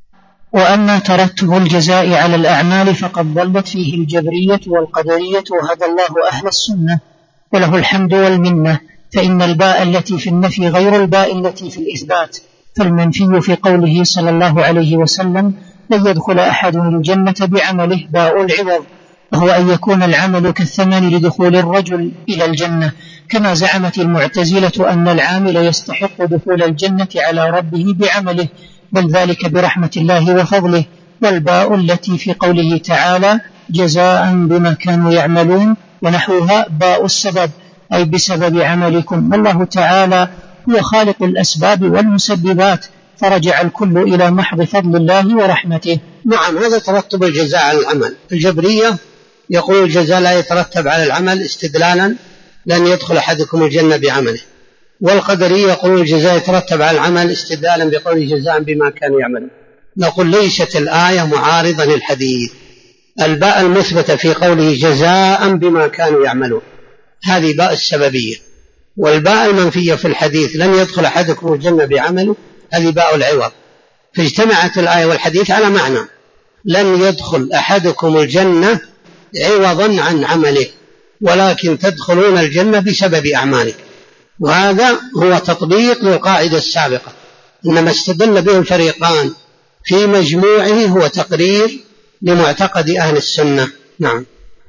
وأما ترتب الجزاء على الأعمال فقد ضلت فيه الجبرية والقدرية، وهدى الله أهل السنة وله الحمد والمنة. فإن الباء التي في النفي غير الباء التي في الإثبات، فالمنفي في قوله صلى الله عليه وسلم: لن يدخل أحد الجنة بعمله باء العوض، وهو أن يكون العمل كالثمن لدخول الرجل إلى الجنة، كما زعمت المعتزلة أن العامل يستحق دخول الجنة على ربه بعمله، بل ذلك برحمة الله وفضله. والباء التي في قوله تعالى: جزاء بما كانوا يعملون، ونحوها باء السبب، أي بسبب عملكم. والله تعالى هو خالق الأسباب والمسببات، فرجع الكل إلى محض فضل الله ورحمته. نعم، هذا ترتب الجزاء على العمل. الجبرية يقول الجزاء لا يترتب على العمل استدلالا: لن يدخل أحدكم الجنة بعمله. والقدرية يقول الجزاء يترتب على العمل استدلالا بقول جزاء بما كانوا يعملون. نقول ليست الآية معارضة للحديث. الباء المثبتة في قوله جزاء بما كانوا يعملون هذه باء السببية، والباء المنفية في الحديث لن يدخل أحدكم الجنة بعمله هذه باء العوض. فاجتمعت الآية والحديث على معنى: لن يدخل أحدكم الجنة عوضا عن عمله، ولكن تدخلون الجنة بسبب أعمالك. وهذا هو تطبيق للقاعدة السابقة، إنما استدل به الفريقان في مجموعه هو تقرير لمعتقد أهل السنة. نعم.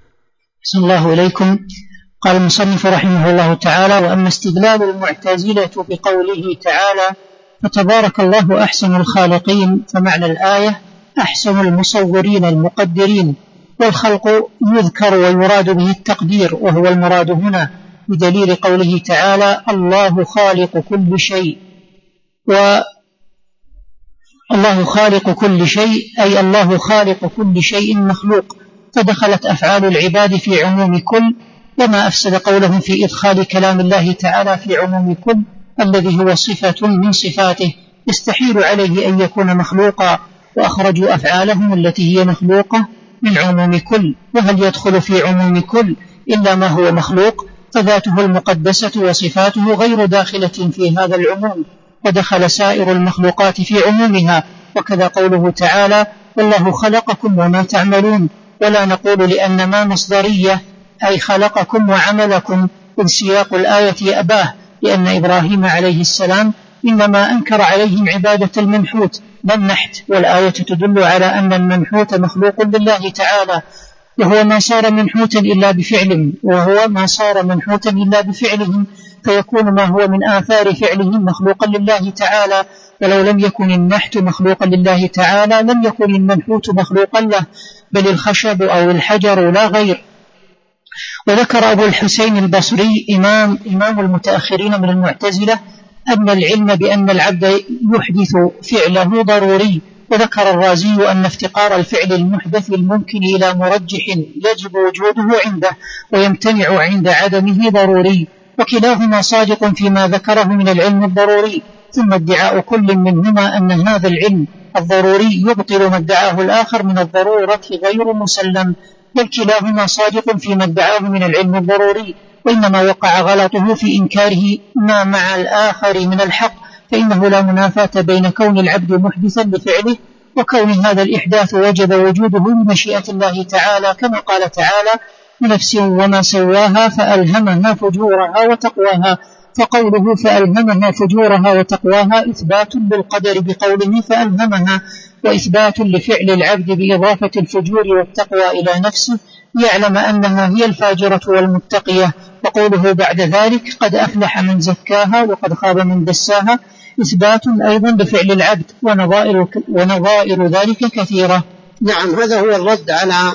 صلى الله إليكم. قال المصنف رحمه الله تعالى: وأما استدلال المعتزلة بقوله تعالى: فتبارك الله أحسن الخالقين، فمعنى الآية أحسن المصورين المقدرين، والخلق يذكر ويراد به التقدير، وهو المراد هنا بدليل قوله تعالى: الله خالق كل شيء. والله خالق كل شيء أي الله خالق كل شيء مخلوق، فدخلت أفعال العباد في عموم كل، وما أفسد قولهم في إدخال كلام الله تعالى في عموم كل الذي هو صفة من صفاته يستحيل عليه أن يكون مخلوقا، وأخرجوا أفعالهم التي هي مخلوقة من عموم كل. وهل يدخل في عموم كل إلا ما هو مخلوق؟ فذاته المقدسة وصفاته غير داخلة في هذا العموم، ودخل سائر المخلوقات في عمومها. وكذا قوله تعالى: والله خلقكم وما تعملون. ولا نقول لأن ما مصدرية أي خلقكم وعملكم، إذ سياق الآية أباه، لأن إبراهيم عليه السلام إنما أنكر عليهم عبادة المنحوت لا النحت، والآية تدل على أن المنحوت مخلوق لله تعالى، وهو ما صار منحوتا إلا بفعلهم، فيكون ما هو من آثار فعلهم مخلوقا لله تعالى. ولو لم يكن النحت مخلوقا لله تعالى لم يكن المنحوت مخلوقا له، بل الخشب أو الحجر لا غير. وذكر أبو الحسين البصري إمام المتأخرين من المعتزلة أن العلم بأن العبد يحدث فعله ضروري. وذكر الرازي أن افتقار الفعل المحدث الممكن إلى مرجح يجب وجوده عنده ويمتنع عند عدمه ضروري، وكلاهما صادق فيما ذكره من العلم الضروري. ثم ادعاء كل منهما أن هذا العلم الضروري يبطل ما ادعاه الآخر من الضرورة غير مسلم، بل كلاهما صادق فيما ادعاه من العلم الضروري، وإنما وقع غلطه في إنكاره ما مع الآخر من الحق، فإنه لا منافاة بين كون العبد محدثا لفعله وكون هذا الإحداث وجب وجوده بمشيئة الله تعالى، كما قال تعالى: نفس وما سواها فألهمها فجورها وتقواها. فقوله فألهمها فجورها وتقواها إثبات للقدر بقوله فألهمها، وإثبات لفعل العبد بإضافة الفجور والتقوى إلى نفسه ليعلم أنها هي الفاجرة والمتقية. وقوله بعد ذلك قد أفلح من زكاها وقد خاب من دساها إثبات أيضا لفعل العبد، ونظائر ذلك كثيرة. نعم، هذا هو الرد على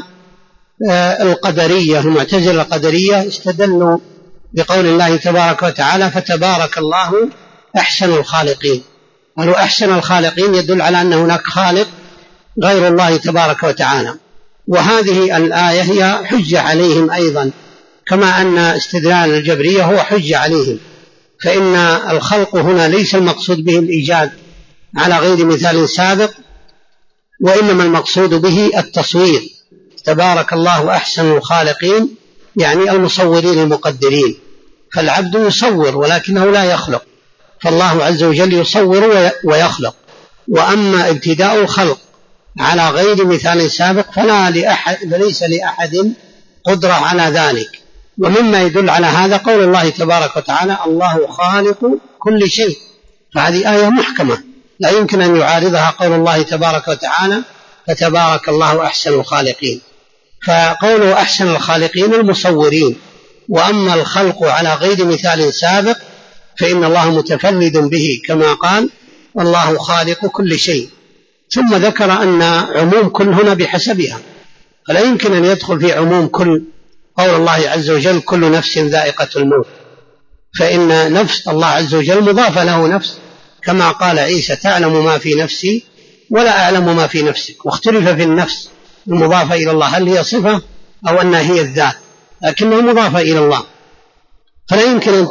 القدرية. المعتزلة القدرية استدلوا بقول الله تبارك وتعالى: فتبارك الله أحسن الخالقين. قالوا أحسن الخالقين يدل على أن هناك خالق غير الله تبارك وتعالى، وهذه الآية هي حجة عليهم أيضا، كما أن استدلال الجبرية هو حجة عليهم، فإن الخلق هنا ليس المقصود به الإيجاد على غير مثال سابق، وإنما المقصود به التصوير. تبارك الله أحسن الخالقين يعني المصورين المقدرين، فالعبد يصور ولكنه لا يخلق، فالله عز وجل يصور ويخلق. وأما ابتداء الخلق على غير مثال سابق فليس لأحد قدرة على ذلك. ومما يدل على هذا قول الله تبارك وتعالى: الله خالق كل شيء، فهذه آية محكمة لا يمكن أن يعارضها قول الله تبارك وتعالى: فتبارك الله أحسن الخالقين. فقوله أحسن الخالقين المصورين، وأما الخلق على غير مثال سابق فإن الله متفرد به، كما قال: الله خالق كل شيء. ثم ذكر أن عموم كل هنا بحسبها، فلا يمكن أن يدخل في عموم كل قول الله عز وجل: كل نفس ذائقة الموت، فإن نفس الله عز وجل مضاف له نفس، كما قال عيسى: تعلم ما في نفسي ولا أعلم ما في نفسك. واختلف في النفس المضافة إلى الله هل هي صفة أو أنها هي الذات، لكنها مضافة إلى الله، فلا يمكن أن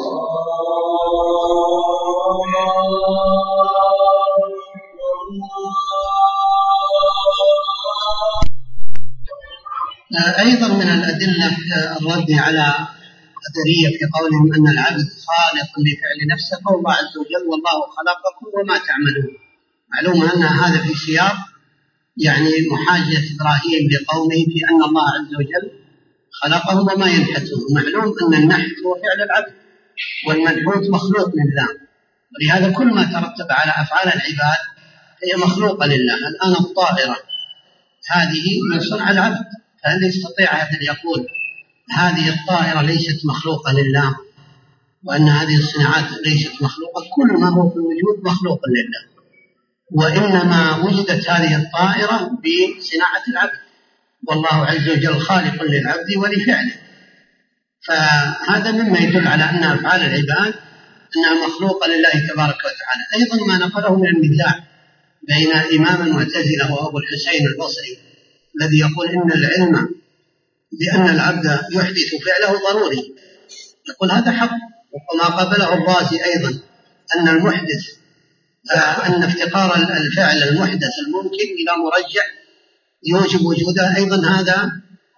أيضا من الأدلة الرد على القدرية في قولهم أن العبد خالق لفعل نفسه قول الله عز وجل: والله خلقكم وما تعملون. معلوم أن هذا في سياق يعني محاجة إبراهيم لقومه في أن الله عز وجل خلقهم وما ينحتون. معلوم أن النحت هو فعل العبد والمنحوت مخلوق لله، ولهذا كل ما ترتب على أفعال العباد هي مخلوقة لله. الآن الطائرة هذه من صنع العبد، فهل يستطيع أحد أن يقول هذه الطائرة ليست مخلوقة لله وأن هذه الصناعات ليست مخلوقة؟ كل ما هو في الوجود مخلوق لله، وإنما وجدت هذه الطائرة بصناعة العبد، والله عز وجل خالق للعبد ولفعله. فهذا مما يدل على أن أفعال العباد أنها مخلوقة لله تبارك وتعالى. أيضا ما نقله من النزاع بين إمام المعتزلة وأبو الحسين البصري الذي يقول إن العلم بأن العبد يحدث فعله ضروري، يقول هذا حق. وما قبله الرازي أيضا أن المحدث أن افتقار الفعل المحدث الممكن إلى مرجح يوجب وجوده، أيضا هذا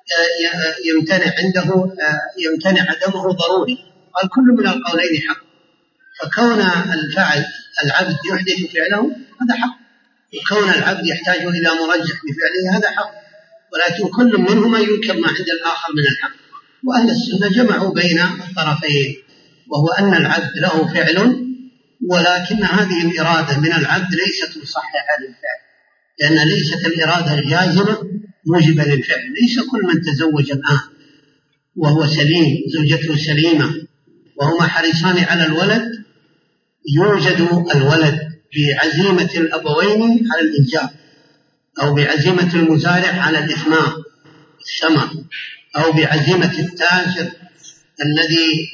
يمتنع عدمه ضروري. قال كل من القولين حق، فكون الفعل العبد يحدث فعله هذا حق، وكون العبد يحتاج إلى مرجح بفعله هذا حق، ولكن كل منهما ينكر ما عند الآخر من الحق. وأهل السنة جمعوا بين الطرفين، وهو أن العبد له فعل، ولكن هذه الإرادة من العبد ليست مصححة للفعل، لأن ليست الإرادة الجازمة موجبة للفعل. ليس كل من تزوج الآن وهو سليم زوجته سليمة وهما حريصان على الولد يوجد الولد بعزيمة الأبوين على الإنجاب، أو بعزيمة المزارع على الثمر، أو بعزيمة التاجر الذي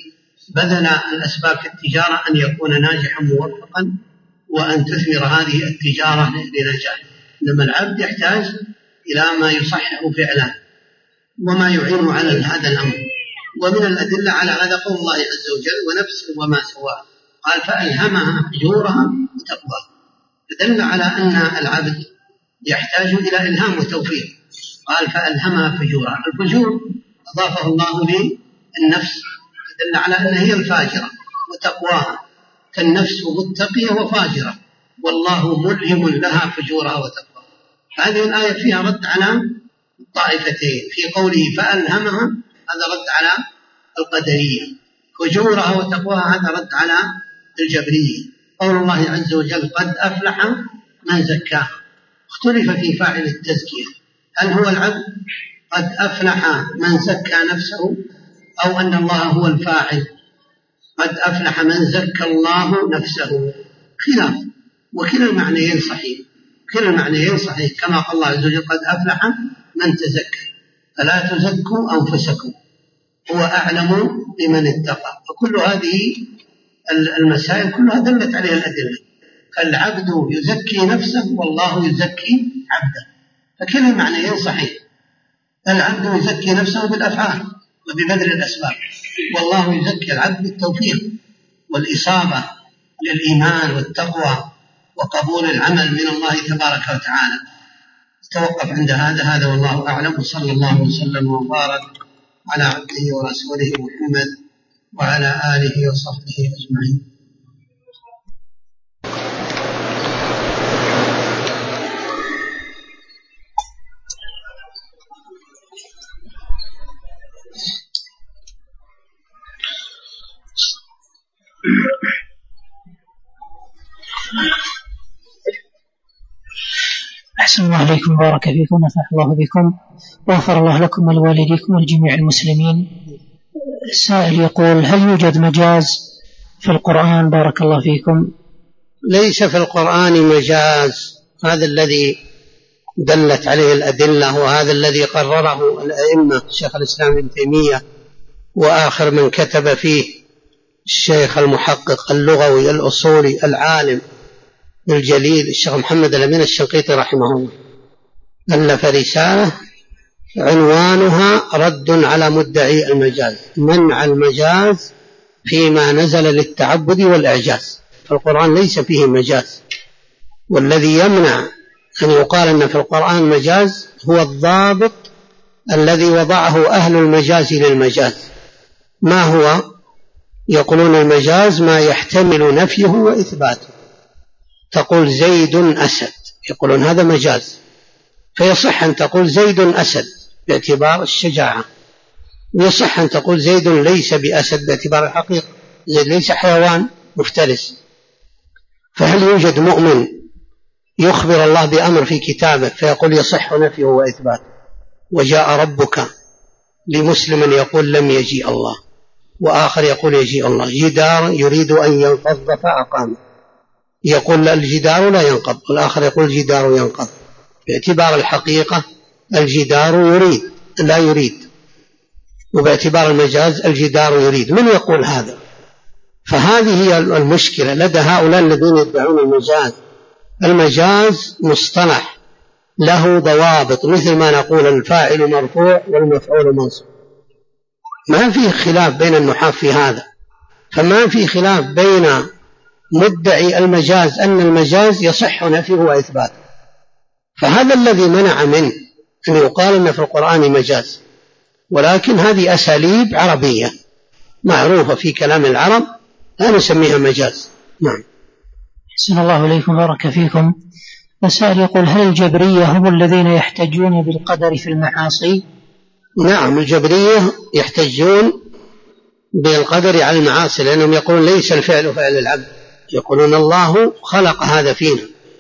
بذل الأسباب في التجارة أن يكون ناجحا موفقا وأن تثمر هذه التجارة لنجاح. إنما العبد يحتاج إلى ما يصحح فعله وما يعين على هذا الأمر. ومن الأدلة على هذا قول الله عز وجل: ونفس وما سواها، قال: فألهمها فجورها وتقواها. فدل على أن العبد يحتاج إلى إلهام وتوفيق. قال: فألهمها فجورها. الفجور أضافه الله للنفس، فدل على أنها هي الفاجرة، وتقواها، فالنفس متقية وفاجرة، والله ملهم لها فجورها وتقواها. هذه الآية فيها رد على الطائفتين في قوله فألهمها، هذا رد على القدرية، فجورها وتقواها هذا رد على الجبرية. قول الله عز وجل: قد أفلح من زكاها. اختلف في فاعل التزكية، هل هو العبد قد أفلح من زكى نفسه، أو أن الله هو الفاعل قد أفلح من زكى الله نفسه؟ خلاف، وكلا المعنيين صحيح، كلا المعنيين صحيح، كما قال الله عز وجل: قد أفلح من تزكى. فلا تزكوا أنفسكم هو أعلم بمن اتقى. وكل هذه المسائل كلها دلت عليها الأدلة. فالعبد يزكي نفسه والله يزكي عبده، فكلا المعنيين صحيح. العبد يزكي نفسه بالأفعال وببذل الأسباب، والله يزكي العبد بالتوفيق والإصابة للإيمان والتقوى وقبول العمل من الله تبارك وتعالى. توقف عند هذا والله أعلم، وصلى الله وسلم وبارك على عبده ورسوله محمد وعلى آله وصحبه أجمعين. أحسن الله عليكم، بارك فيكم، نفع الله بكم، وغفر الله لكم ولوالديكم ولجميع المسلمين. السائل يقول: هل يوجد مجاز في القرآن؟ بارك الله فيكم. ليس في القرآن مجاز، هذا الذي دلت عليه الأدلة، وهذا الذي قرره الأئمة شيخ الإسلام ابن تيمية، وآخر من كتب فيه الشيخ المحقق اللغوي الأصولي العالم الجليل الشيخ محمد الأمين الشنقيطي رحمه الله، ألف رسالة عنوانها رد على مدعي المجاز، منع المجاز فيما نزل للتعبد والإعجاز. فالقرآن ليس فيه مجاز، والذي يمنع أن يقال أن في القرآن مجاز هو الضابط الذي وضعه أهل المجاز للمجاز. ما هو؟ يقولون المجاز ما يحتمل نفيه وإثباته. تقول زيد أسد، يقولون هذا مجاز، فيصح أن تقول زيد أسد باعتبار الشجاعة، ويصح أن تقول زيد ليس بأسد باعتبار الحقيقة، زيد ليس حيوان مفترس. فهل يوجد مؤمن يخبر الله بأمر في كتابه فيقول يصح نفيه وإثباته، وجاء ربك لمسلم يقول لم يجيء الله، وآخر يقول يجيء الله، جدار يريد أن ينقض فأقام، يقول الجدار لا ينقض، والآخر يقول الجدار ينقض. باعتبار الحقيقة الجدار يريد لا يريد، وباعتبار المجاز الجدار يريد. من يقول هذا؟ فهذه هي المشكلة لدى هؤلاء الذين يدعون المجاز. المجاز مصطلح له ضوابط، مثل ما نقول الفاعل مرفوع والمفعول منصوب، ما فيه خلاف بين النحاة في هذا. فما في خلاف بين مدعي المجاز أن المجاز يصح نفيه وإثباته، فهذا الذي منع منه أن يقال أن في القرآن مجاز. ولكن هذه أساليب عربية معروفة في كلام العرب لا نسميها مجاز. نعم. أحسن الله إليكم، بارك فيكم. السائل يقول: هل الجبرية هم الذين يحتجون بالقدر في المعاصي؟ نعم، الجبرية يحتجون بالقدر على المعاصي، لأنهم يقولون ليس الفعل فعل العبد، يقولون الله خلق هذا فينا،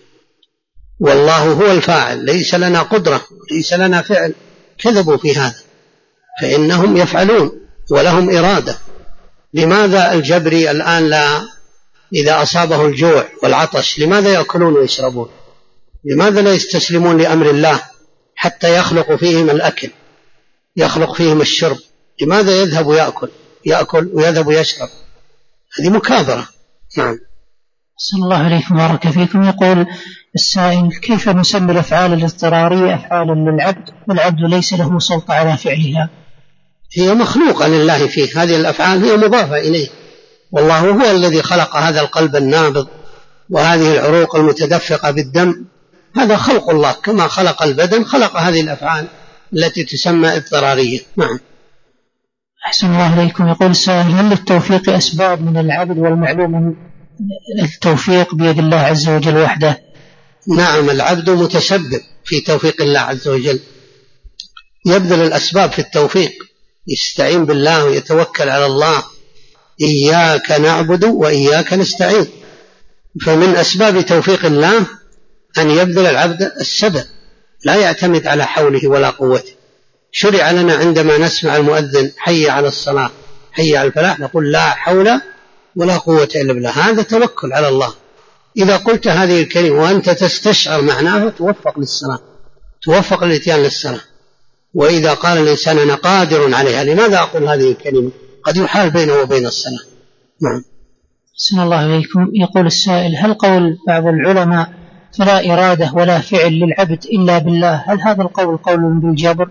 والله هو الفاعل، ليس لنا قدرة ليس لنا فعل. كذبوا في هذا، فإنهم يفعلون ولهم إرادة. لماذا الجبري الآن لا إذا أصابه الجوع والعطش لماذا يأكلون ويشربون؟ لماذا لا يستسلمون لأمر الله حتى يخلق فيهم الأكل، يخلق فيهم الشرب؟ لماذا يذهب ويأكل يأكل ويذهب ويشرب، هذه مكابرة. نعم. صلى الله عليكم وبارك فيكم. يقول السائل: كيف نسمي الأفعال الاضطرارية أفعالا للعبد والعبد ليس له سلطة على فعلها؟ هي مخلوقة لله فيه، هذه الأفعال هي مضافة إليه، والله هو الذي خلق هذا القلب النابض وهذه العروق المتدفقة بالدم، هذا خلق الله، كما خلق البدن خلق هذه الأفعال التي تسمى اضطرارية. نعم. أحسن الله عليكم. يقول السائل: هل للتوفيق أسباب من العبد والمعلوم التوفيق بيد الله عز وجل وحده؟ نعم، العبد متسبب في توفيق الله عز وجل، يبذل الأسباب في التوفيق، يستعين بالله ويتوكل على الله، إياك نعبد وإياك نستعين. فمن أسباب توفيق الله أن يبذل العبد السبب، لا يعتمد على حوله ولا قوته. شرع لنا عندما نسمع المؤذن حي على الصلاة حي على الفلاح نقول لا حول ولا قوة إلا بالله، هذا توكل على الله. إذا قلت هذه الكلمة وأنت تستشعر معناها توفق للصلاة، توفق للإتيان للصلاة. وإذا قال الإنسان أنا قادر عليها، لماذا أقول هذه الكلمة؟ قد يحال بينه وبين الصلاة. نعم. أحسن الله عليكم. يقول السائل: هل قول بعض العلماء فلا إرادة ولا فعل للعبد إلا بالله، هل هذا القول قول بالجبر؟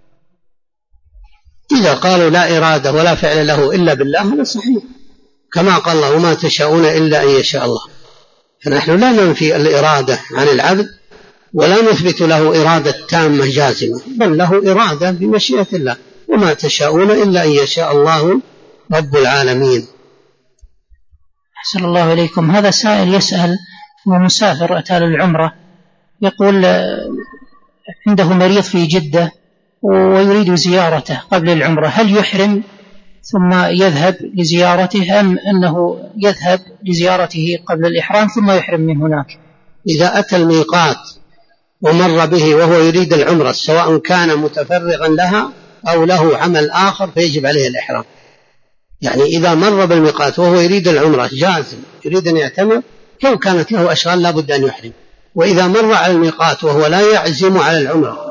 إذا قالوا لا إرادة ولا فعل له إلا بالله هذا صحيح، كما قال الله وما تشاءون إلا أن يشاء الله. فنحن لا ننفي الإرادة عن العبد ولا نثبت له إرادة تامة جازمة، بل له إرادة بمشيئة الله، وما تشاءون إلا أن يشاء الله رب العالمين. أحسن الله عليكم. هذا سائل يسأل، هو مسافر أتى للعمرة، يقول عنده مريض في جدة ويريد زيارته قبل العمرة، هل يحرم ثم يذهب لزيارته أم أنه يذهب لزيارته قبل الإحرام ثم يحرم من هناك؟ إذا أتى الميقات ومر به وهو يريد العمرة سواء كان متفرغا لها أو له عمل آخر فيجب عليه الإحرام. يعني إذا مر بالميقات وهو يريد العمرة جازم يريد أن يعتمر، لو كانت له أشغال لا بد أن يحرم. وإذا مر على الميقات وهو لا يعزم على العمرة